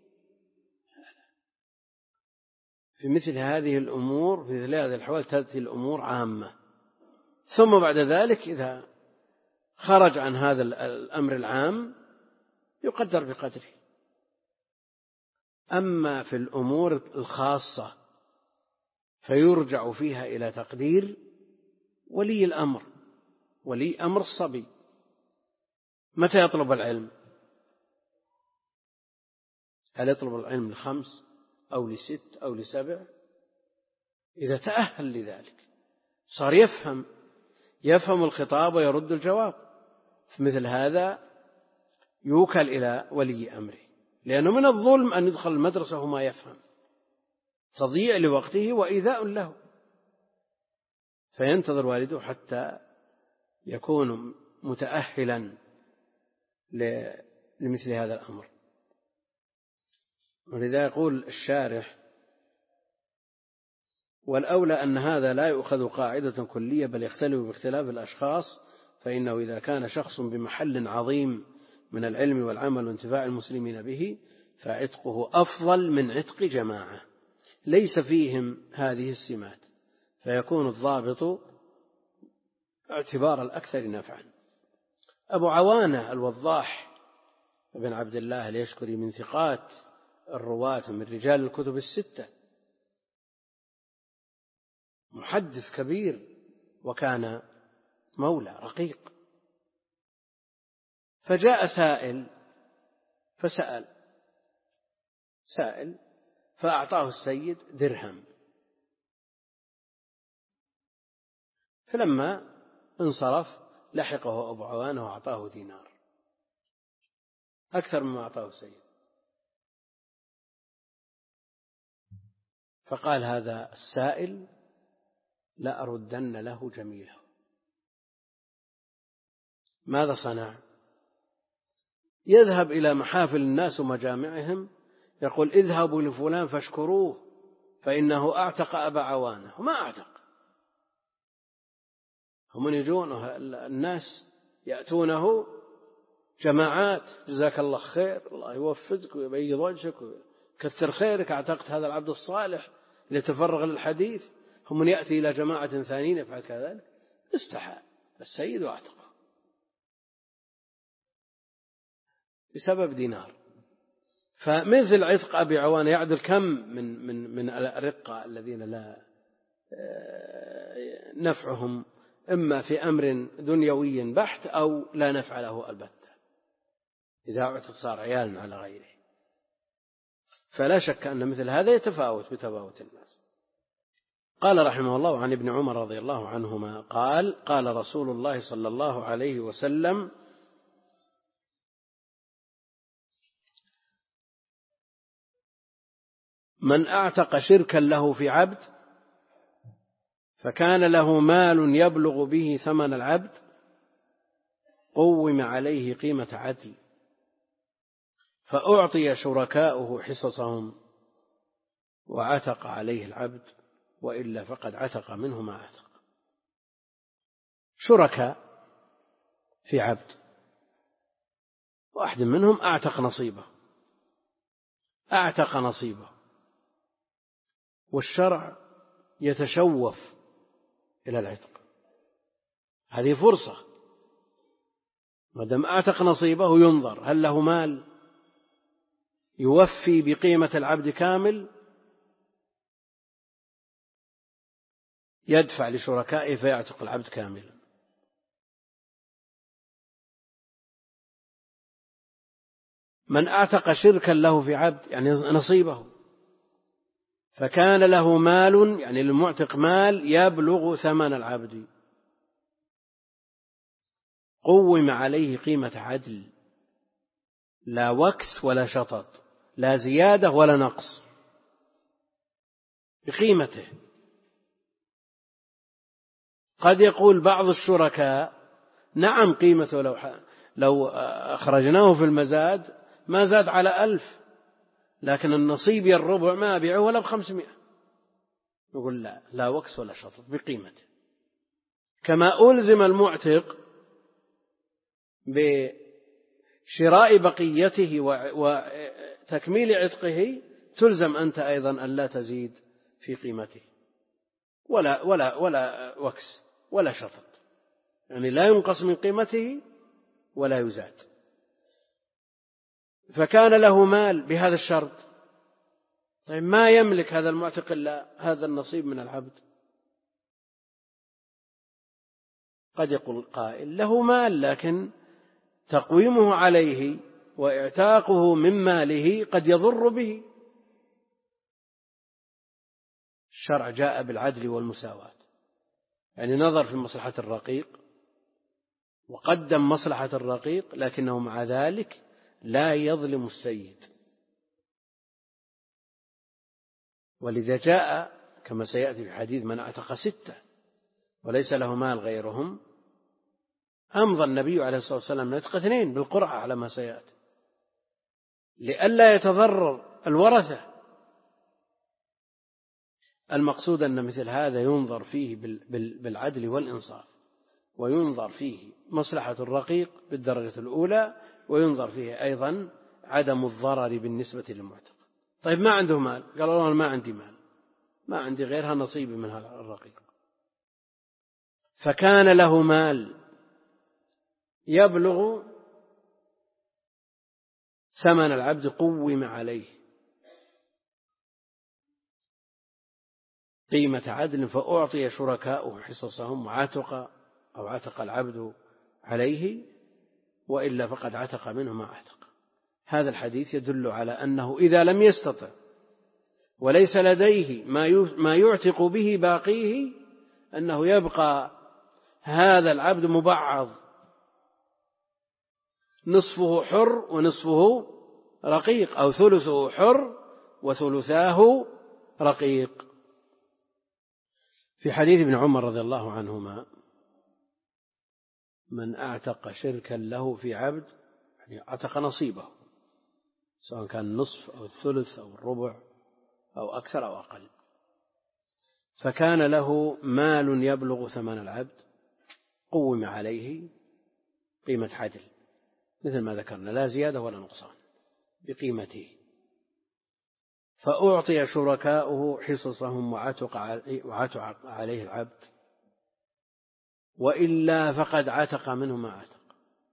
في مثل هذه الأمور في مثل هذه الحوال تأتي الأمور عامة، ثم بعد ذلك إذا خرج عن هذا الأمر العام يقدر بقدره. أما في الأمور الخاصة فيرجع فيها إلى تقدير ولي الأمر، ولي أمر الصبي. متى يطلب العلم؟ هل يطلب العلم لخمس أو لست أو لسبع؟ إذا تأهل لذلك صار يفهم يفهم الخطاب ويرد الجواب، في مثل هذا يوكل إلى ولي أمره، لأنه من الظلم أن يدخل المدرسة وما يفهم. تضييع لوقته وإيذاء له، فينتظر والده حتى يكون متأهلا لمثل هذا الأمر. ولذا يقول الشارح: والأولى أن هذا لا يؤخذ قاعدة كلية بل يختلف باختلاف الأشخاص، فإنه إذا كان شخص بمحل عظيم من العلم والعمل وانتفاع المسلمين به فعتقه أفضل من عتق جماعة ليس فيهم هذه السمات، فيكون الضابط اعتبار الأكثر نفعا. أبو عوانة الوضاح بن عبد الله اليشكري من ثقات الرواة من رجال الكتب الستة، محدث كبير وكان مولى رقيق، فجاء سائل فسأل سائل فأعطاه السيد درهم، فلما انصرف لحقه أبو عوانة وأعطاه دينار أكثر مما أعطاه السيد، فقال هذا السائل لا أردن له جميله. ماذا صنع؟ يذهب إلى محافل الناس ومجامعهم يقول: اذهبوا لفلان فاشكروه فإنه أعتق أبا عوانة. وما أعتق، هم يجون الناس يأتونه جماعات: جزاك الله خير، الله يوفقك ويبيض وجهك ويكثر خيرك، أعتقت هذا العبد الصالح ليتفرغ للحديث. هم يأتي إلى جماعة ثانيين يفعل كذلك، استحى السيد واعتقه بسبب دينار. فمثل عتق أبي عوانة يعدل كم من من من الرقة الذين لا نفعهم إما في أمر دنيوي بحت أو لا نفع له البتة، إذا اعتق صار عيال على غيره. فلا شك أن مثل هذا يتفاوت بتفاوت الناس. قال رحمه الله: عن ابن عمر رضي الله عنهما قال: قال رسول الله صلى الله عليه وسلم: من أعتق شركا له في عبد فكان له مال يبلغ به ثمن العبد قوم عليه قيمة عدل، فأعطي شركاؤه حصصهم وعتق عليه العبد، وإلا فقد عتق منه ما عتق. شركاء في عبد، واحد منهم أعتق نصيبه أعتق نصيبه والشرع يتشوف إلى العتق، هذه فرصة. ما دام أعتق نصيبه ينظر هل له مال يوفي بقيمة العبد كامل، يدفع لشركائه فيعتق العبد كاملا. من أعتق شركا له في عبد يعني نصيبه، فكان له مال يعني للمعتق مال يبلغ ثمن العبد قوم عليه قيمة عدل، لا وكس ولا شطط، لا زيادة ولا نقص، بقيمته. قد يقول بعض الشركاء: نعم قيمته لو لو أخرجناه في المزاد ما زاد على ألف، لكن النصيب الربع ما أبيعه ولا بخمسمائة. يقول لا لا وكس ولا شطط، بقيمته. كما ألزم المعتق بشراء بقيته وتكميل عتقه، تلزم أنت أيضا أن لا تزيد في قيمته ولا ولا ولا وكس ولا شطط، يعني لا ينقص من قيمته ولا يزاد. فكان له مال بهذا الشرط، طيب ما يملك هذا المعتق إلا هذا النصيب من العبد. قد يقول قائل: له مال لكن تقويمه عليه واعتاقه من ماله قد يضر به. الشرع جاء بالعدل والمساواة، يعني نظر في مصلحة الرقيق وقدم مصلحة الرقيق، لكنه مع ذلك لا يظلم السيد. ولذا جاء كما سيأتي في حديث من اعتق ستة وليس له مال غيرهم أمضى النبي عليه الصلاة والسلام من عتق اثنين بالقرعة على ما سيأتي لئلا يتضرر الورثة. المقصود أن مثل هذا ينظر فيه بالعدل والإنصاف، وينظر فيه مصلحة الرقيق بالدرجة الأولى، وينظر فيه أيضا عدم الضرر بالنسبة للمعتق. طيب ما عنده مال، قال والله ما عندي مال، ما عندي غيرها نصيبي من هذا الرقيق، فكان له مال يبلغ ثمن العبد قوم عليه قيمة عدل، فأعطي شركاؤه حصصهم وعتق أو عتق العبد عليه، وإلا فقد عتق منه ما عتق. هذا الحديث يدل على أنه إذا لم يستطع وليس لديه ما يعتق به باقيه أنه يبقى هذا العبد مبعض، نصفه حر ونصفه رقيق، أو ثلثه حر وثلثاه رقيق. في حديث ابن عمر رضي الله عنهما من أعتق شركا له في عبد يعني أعتق نصيبه، سواء كان النصف أو الثلث أو الربع أو أكثر أو أقل، فكان له مال يبلغ ثمن العبد قوم عليه قيمة عدل مثل ما ذكرنا، لا زيادة ولا نقصان، بقيمته، فأعطي شركاؤه حصصهم وعتق عليه العبد، وإلا فقد عتق منه ما عتق.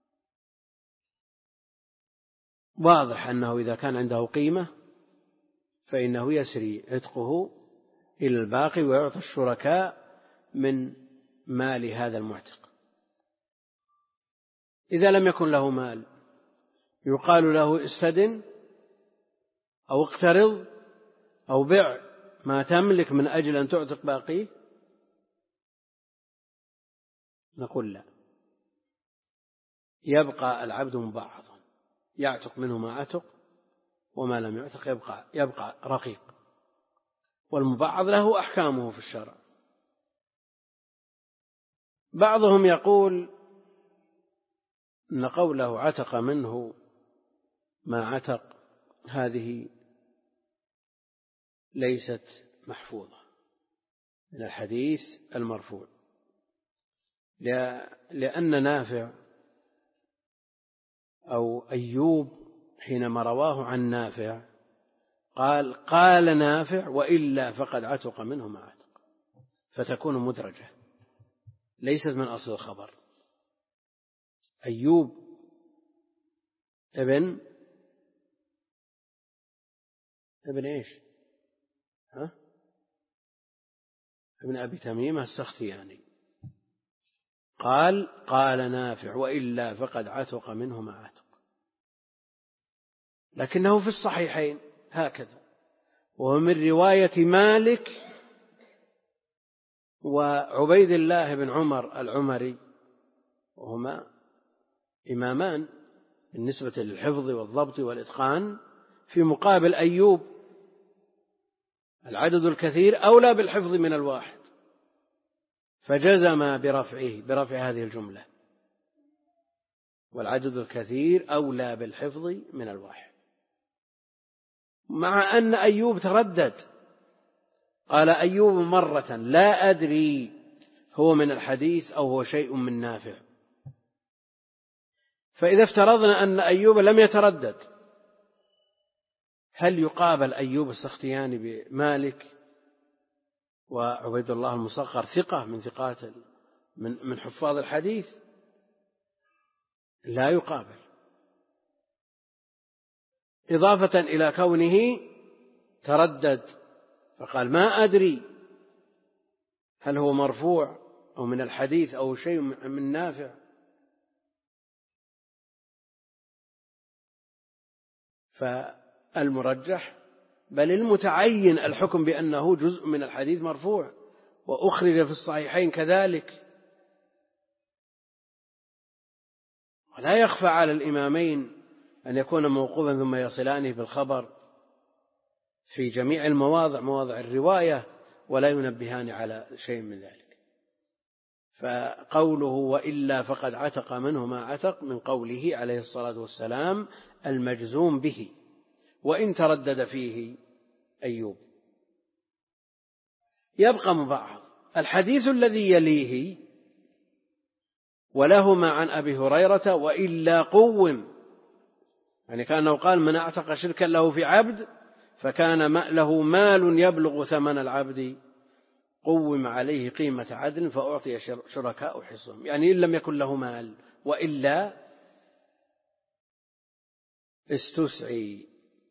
واضح أنه إذا كان عنده قيمة فإنه يسري عتقه إلى الباقي ويعطي الشركاء من مال هذا المعتق. إذا لم يكن له مال يقال له استدن أو اقترض أو بع ما تملك من أجل أن تعتق باقيه، نقول لا، يبقى العبد مبعضا يعتق منه ما عتق، وما لم يعتق يبقى, يبقى رقيق، والمبعض له أحكامه في الشرع. بعضهم يقول أن قوله عتق منه ما عتق هذه ليست محفوظة من الحديث المرفوع، لأن نافع أو أيوب حينما رواه عن نافع قال قال نافع وإلا فقد عتق منه ما عتق، فتكون مدرجة ليست من أصل الخبر. أيوب ابن ابن إيش ها؟ ابن أبي تميم السختياني قال قال نافع وإلا فقد عتق منه ما عتق، لكنه في الصحيحين هكذا، وهو من رواية مالك وعبيد الله بن عمر العمري، وهما إمامان بالنسبة للحفظ والضبط والإتقان، في مقابل أيوب العدد الكثير أولى بالحفظ من الواحد، فجزم برفعه برفع هذه الجملة، والعدد الكثير أولى بالحفظ من الواحد، مع أن أيوب تردد. قال أيوب مرة لا أدري هو من الحديث أو هو شيء من نافع. فإذا افترضنا أن أيوب لم يتردد، هل يقابل أيوب السختياني بمالك وعبيد الله المصغر ثقة من ثقات من من حفاظ الحديث؟ لا يقابل، إضافة إلى كونه تردد فقال ما أدري هل هو مرفوع أو من الحديث أو شيء من نافع. فالمرجح بل المتعين الحكم بأنه جزء من الحديث مرفوع، وأخرج في الصحيحين كذلك. ولا يخفى على الإمامين أن يكون موقوفا ثم يصلانه بالخبر، في جميع المواضع مواضع الرواية ولا ينبهان على شيء من ذلك. فقوله وإلا فقد عتق منه ما عتق من قوله عليه الصلاة والسلام المجزوم به، وإن تردد فيه أيوب. يبقى مبعض الحديث الذي يليه ولهما عن أبي هريرة وإلا قوم، يعني كأنه قال من اعتق شركا له في عبد فكان له مال يبلغ ثمن العبد قوم عليه قيمة عدل فأعطي شركاء حصهم، يعني إن لم يكن له مال وإلا استسعي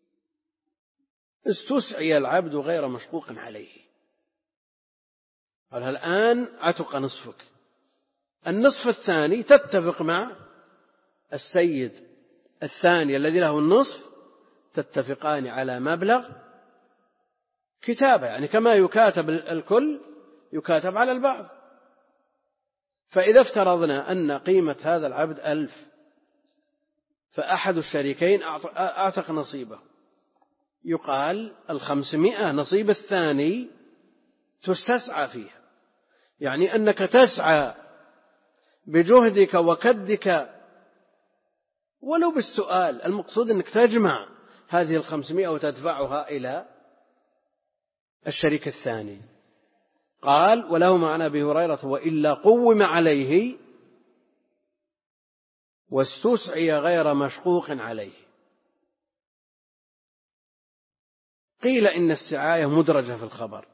استسعي العبد غير مشقوق عليه. قال الآن عتق نصفك، النصف الثاني تتفق مع السيد الثاني الذي له النصف، تتفقان على مبلغ كتابة، يعني كما يكاتب الكل يكاتب على البعض. فإذا افترضنا أن قيمة هذا العبد ألف، فأحد الشريكين أعتق نصيبه، يقال الخمسمائة نصيب الثاني تستسعى فيها، يعني أنك تسعى بجهدك وكدك ولو بالسؤال، المقصود أنك تجمع هذه الخمسمائة وتدفعها إلى الشريك الثاني. قال وله معنى أبي هريرة وإلا قوم عليه واستسعي غير مشقوق عليه. قيل إن السعاية مدرجة في الخبر.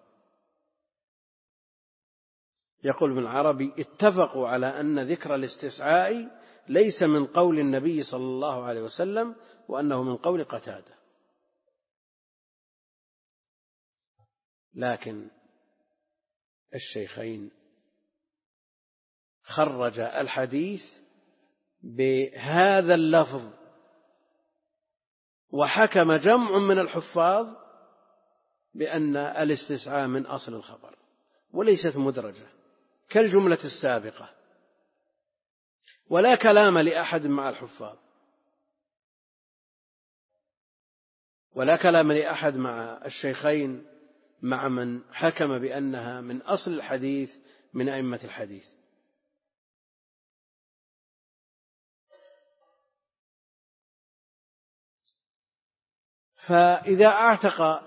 يقول ابن العربي اتفقوا على أن ذكر الاستسعاء ليس من قول النبي صلى الله عليه وسلم، وأنه من قول قتادة. لكن الشيخين خرج الحديث بهذا اللفظ، وحكم جمع من الحفاظ بأن الاستسعاء من أصل الخبر وليست مدرجة كالجملة السابقة، ولا كلام لأحد مع الحفاظ، ولا كلام لأحد مع الشيخين مع من حكم بأنها من أصل الحديث من أئمة الحديث. فإذا اعتق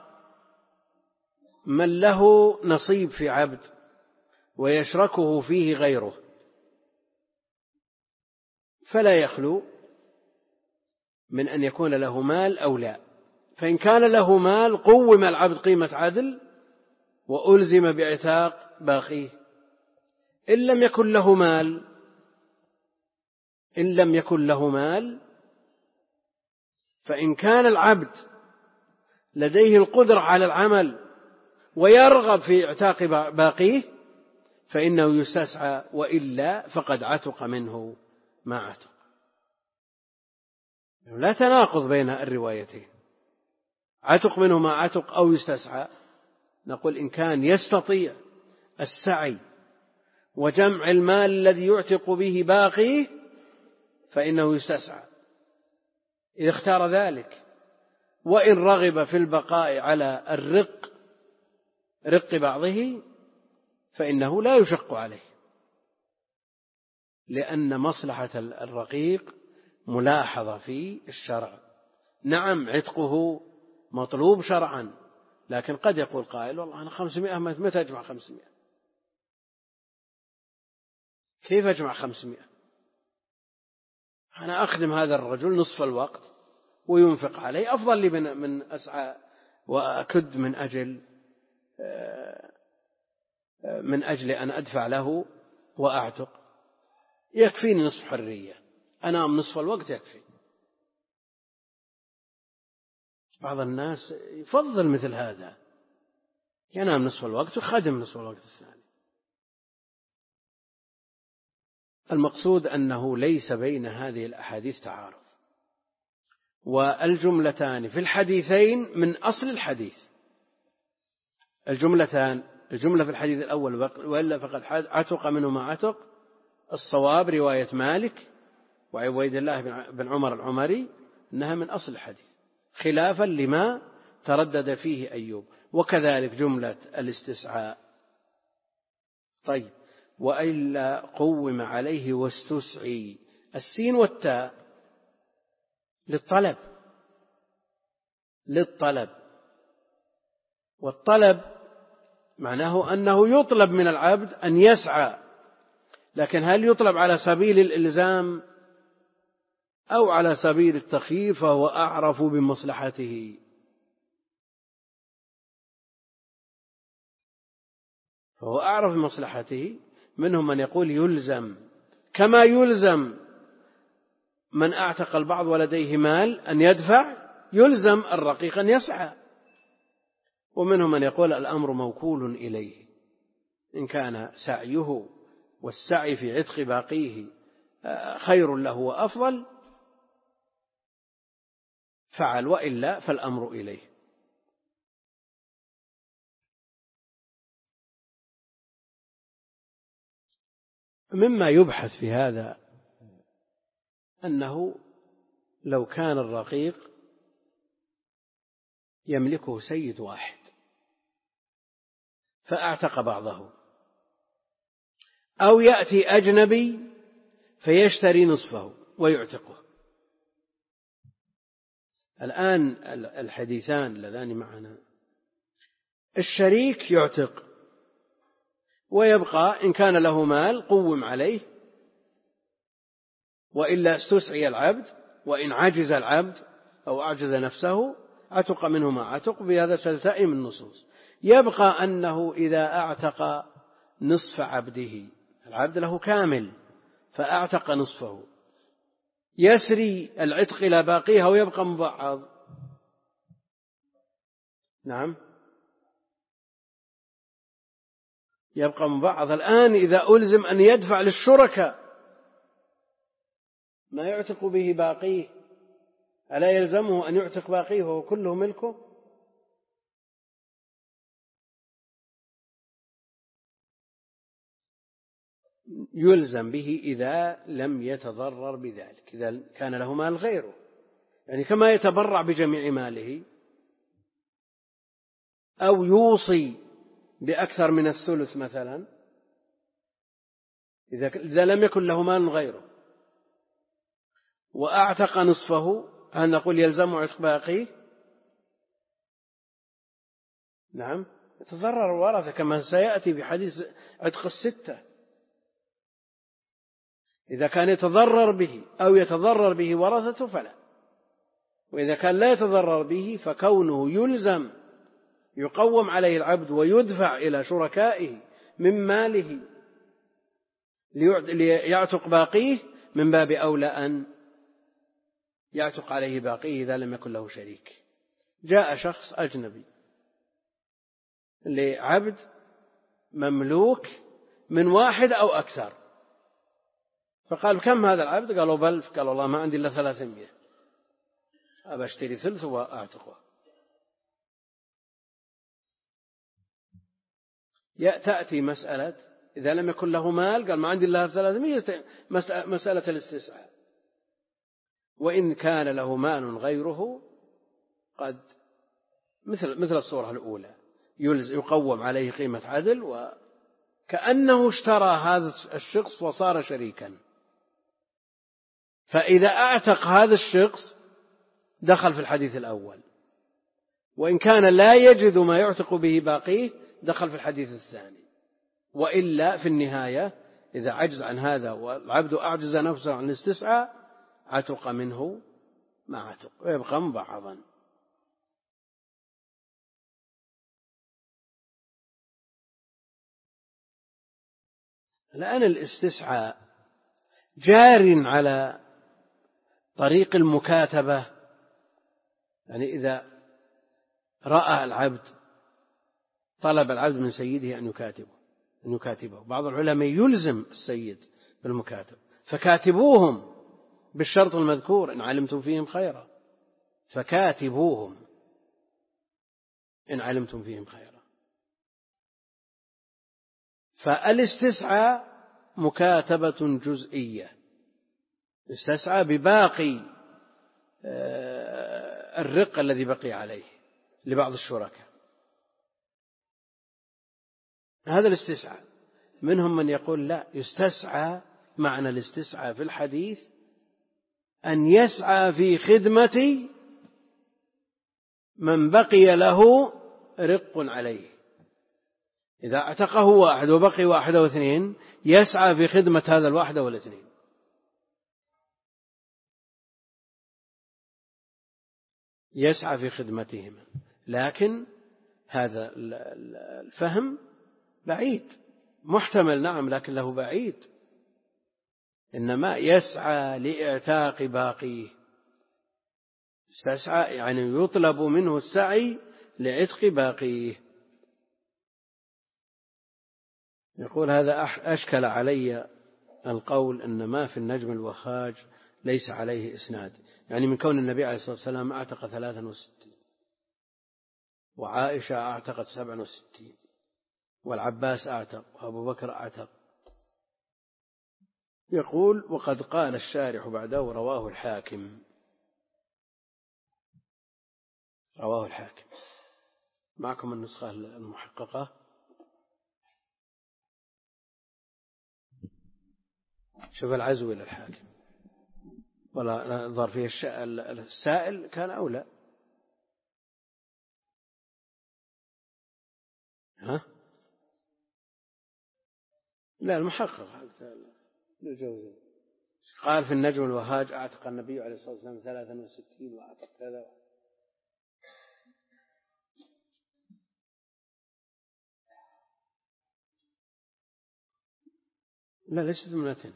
من له نصيب في عبد ويشركه فيه غيره فلا يخلو من أن يكون له مال أو لا. فإن كان له مال قوم العبد قيمة عدل وألزم باعتاق باقيه. إن لم يكن له مال إن لم يكن له مال فإن كان العبد لديه القدرة على العمل ويرغب في اعتاق باقيه فإنه يستسعى، وإلا فقد عتق منه ما عتق. لا تناقض بين الروايتين، عتق منه ما عتق أو يستسعى. نقول إن كان يستطيع السعي وجمع المال الذي يعتق به باقيه فإنه يستسعى إذا اختار ذلك، وإن رغب في البقاء على الرق رق بعضه فإنه لا يشق عليه، لأن مصلحة الرقيق ملاحظة في الشرع. نعم عتقه مطلوب شرعا، لكن قد يقول قائل والله أنا خمسمائة متى أجمع خمسمائة؟ كيف أجمع خمسمائة؟ أنا أخدم هذا الرجل نصف الوقت وينفق عليه، أفضل لي من أسعى وأكد من أجل من أجل أن أدفع له وأعتق. يكفيني نصف حرية، أنام نصف الوقت يكفي. بعض الناس يفضل مثل هذا، ينام نصف الوقت وخدم نصف الوقت الثاني. المقصود أنه ليس بين هذه الأحاديث تعارض، والجملتان في الحديثين من أصل الحديث. الجملتان الجملة في الحديث الأول وإلا فقد عتق منه ما عتق، الصواب رواية مالك وعبيد الله بن عمر العمري أنها من أصل الحديث، خلافا لما تردد فيه أيوب، وكذلك جملة الاستسعاء. طيب، وإلا قوم عليه واستسعي، السين والتاء للطلب للطلب والطلب معناه أنه يطلب من العبد أن يسعى، لكن هل يطلب على سبيل الإلزام أو على سبيل التخيير فهو أعرف بمصلحته. فهو أعرف بمصلحته. منهم من يقول يلزم، كما يلزم من أعتق البعض ولديه مال أن يدفع، يلزم الرقيق أن يسعى. ومنهم من يقول الأمر موكول إليه، إن كان سعيه والسعي في عتق باقيه خير له وأفضل فعل، وإلا فالأمر إليه. مما يبحث في هذا أنه لو كان الرقيق يملكه سيد واحد فأعتق بعضه، أو يأتي أجنبي فيشتري نصفه ويعتقه. الآن الحديثان اللذان معنا، الشريك يعتق ويبقى إن كان له مال قوم عليه، وإلا استسعي العبد، وإن عجز العبد أو أعجز نفسه عتق منه ما عتق، بهذا تلتئم النصوص. يبقى أنه إذا أعتق نصف عبده، العبد له كامل فأعتق نصفه، يسري العتق إلى باقيها ويبقى مبعض. نعم، يبقى مبعض. الآن إذا ألزم أن يدفع للشركاء ما يعتق به باقيه، ألا يلزمه أن يعتق باقيه وهو كله ملكه؟ يلزم به إذا لم يتضرر بذلك، إذا كان له مال غيره، يعني كما يتبرع بجميع ماله أو يوصي بأكثر من الثلث مثلا، إذا لم يكن له مال غيره وأعتق نصفه، هل نقول يلزم عتق باقيه؟ نعم، يتضرر الورثة كما سيأتي في حديث عتق الستة. إذا كان يتضرر به أو يتضرر به ورثته فلا، وإذا كان لا يتضرر به فكونه يلزم يقوم عليه العبد ويدفع إلى شركائه من ماله ليعتق باقيه، من باب أولى أن يعتق عليه باقيه إذا لم يكن له شريك. جاء شخص أجنبي لعبد مملوك من واحد أو أكثر، فقال كم هذا العبد؟ قالوا بلف. قال والله ما عندي إلا ثلاثمائة، أبى أشتري ثلث وأعتقه. تأتي مسألة إذا لم يكن له مال، قال ما عندي إلا ثلاثمائة، مسألة الاستسعاء. وإن كان له مال غيره قد مثل مثل الصورة الأولى يقوم عليه قيمة عدل، وكأنه اشترى هذا الشخص وصار شريكا. فإذا أعتق هذا الشخص دخل في الحديث الأول، وإن كان لا يجد ما يعتق به باقيه دخل في الحديث الثاني. وإلا في النهاية إذا عجز عن هذا والعبد أعجز نفسه عن الاستسعاء عتق منه ما عتق ويبقى مبعضا. الآن الاستسعاء جار على طريق المكاتبة، يعني إذا رأى العبد طلب العبد من سيده أن يكاتبه أن يكاتبه بعض العلماء يلزم السيد بالمكاتب، فكاتبوهم بالشرط المذكور إن علمتم فيهم خيرا، فكاتبوهم إن علمتم فيهم خيرا. فالاستسعاء مكاتبة جزئية، استسعى بباقي الرق الذي بقي عليه، لبعض الشركاء. هذا الاستسعاء. منهم من يقول لا، يستسعى، معنى الاستسعاء في الحديث أن يسعى في خدمة من بقي له رق عليه. إذا اعتقه واحد وبقي واحد أو اثنين يسعى في خدمة هذا الواحد أو الاثنين. يسعى في خدمتهما. لكن هذا الفهم بعيد، محتمل نعم لكن له بعيد. إنما يسعى لإعتاق باقيه. استسعى يعني يطلب منه السعي لعتق باقيه. يقول هذا أشكل علي القول أن ما في النجم الوهاج ليس عليه إسناد، يعني من كون النبي عليه الصلاة والسلام أعتق ثلاثا وستين، وعائشة أعتقت سبعا وستين، والعباس أعتق، وأبو بكر أعتق. يقول وقد قال الشارح بعده رواه الحاكم. رواه الحاكم. معكم النسخة المحققة؟ شوف العزو للحاكم ولا ظرفية السائل كان أولى. ها؟ لا المحقق للجوزي قال في النجم الوهاج أعتق النبي عليه الصلاة والسلام ثلاثا وستين وأعتق كذا. لا ليست اثنتين،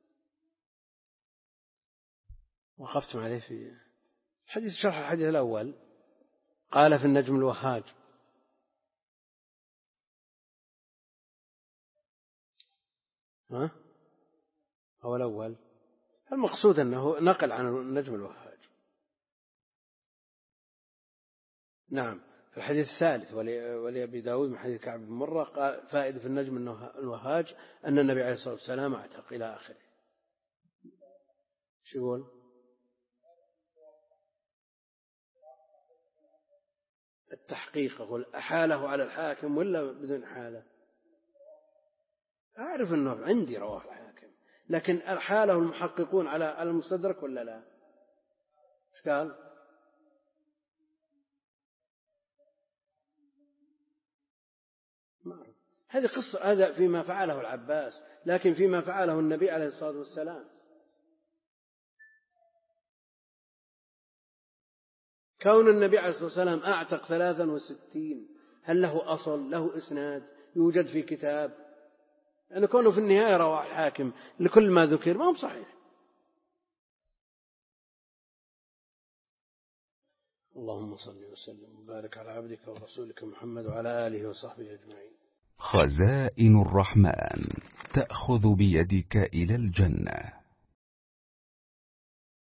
وقفتم عليه في حديث شرح الحديث الأول. قال في النجم الوهاج. ها؟ هو الأول. المقصود أنه نقل عن النجم الوهاج. نعم. في الحديث الثالث ولأبي داود من حديث كعب بن مرة قال فائدة في النجم الوهاج أن النبي عليه الصلاة والسلام اعتق إلى آخره. شو يقول؟ التحقيق. أقول أحاله على الحاكم ولا بدون حالة؟ أعرف أنه عندي رواه الحاكم، لكن أحاله المحققون على المستدرك ولا لا؟ إيش قال؟ ما أعرف. هذه قصة، هذا فيما فعله العباس، لكن فيما فعله النبي عليه الصلاة والسلام كون النبي عليه الصلاة والسلام أعتق ثلاثا وستين هل له أصل، له إسناد يوجد في كتاب؟ لأنه يعني كونه في النهاية رواه الحاكم لكل ما ذكر ما هو صحيح. اللهم صل وسلم وبارك على عبدك ورسولك محمد وعلى آله وصحبه أجمعين. خزائن الرحمن تأخذ بيدك إلى الجنة.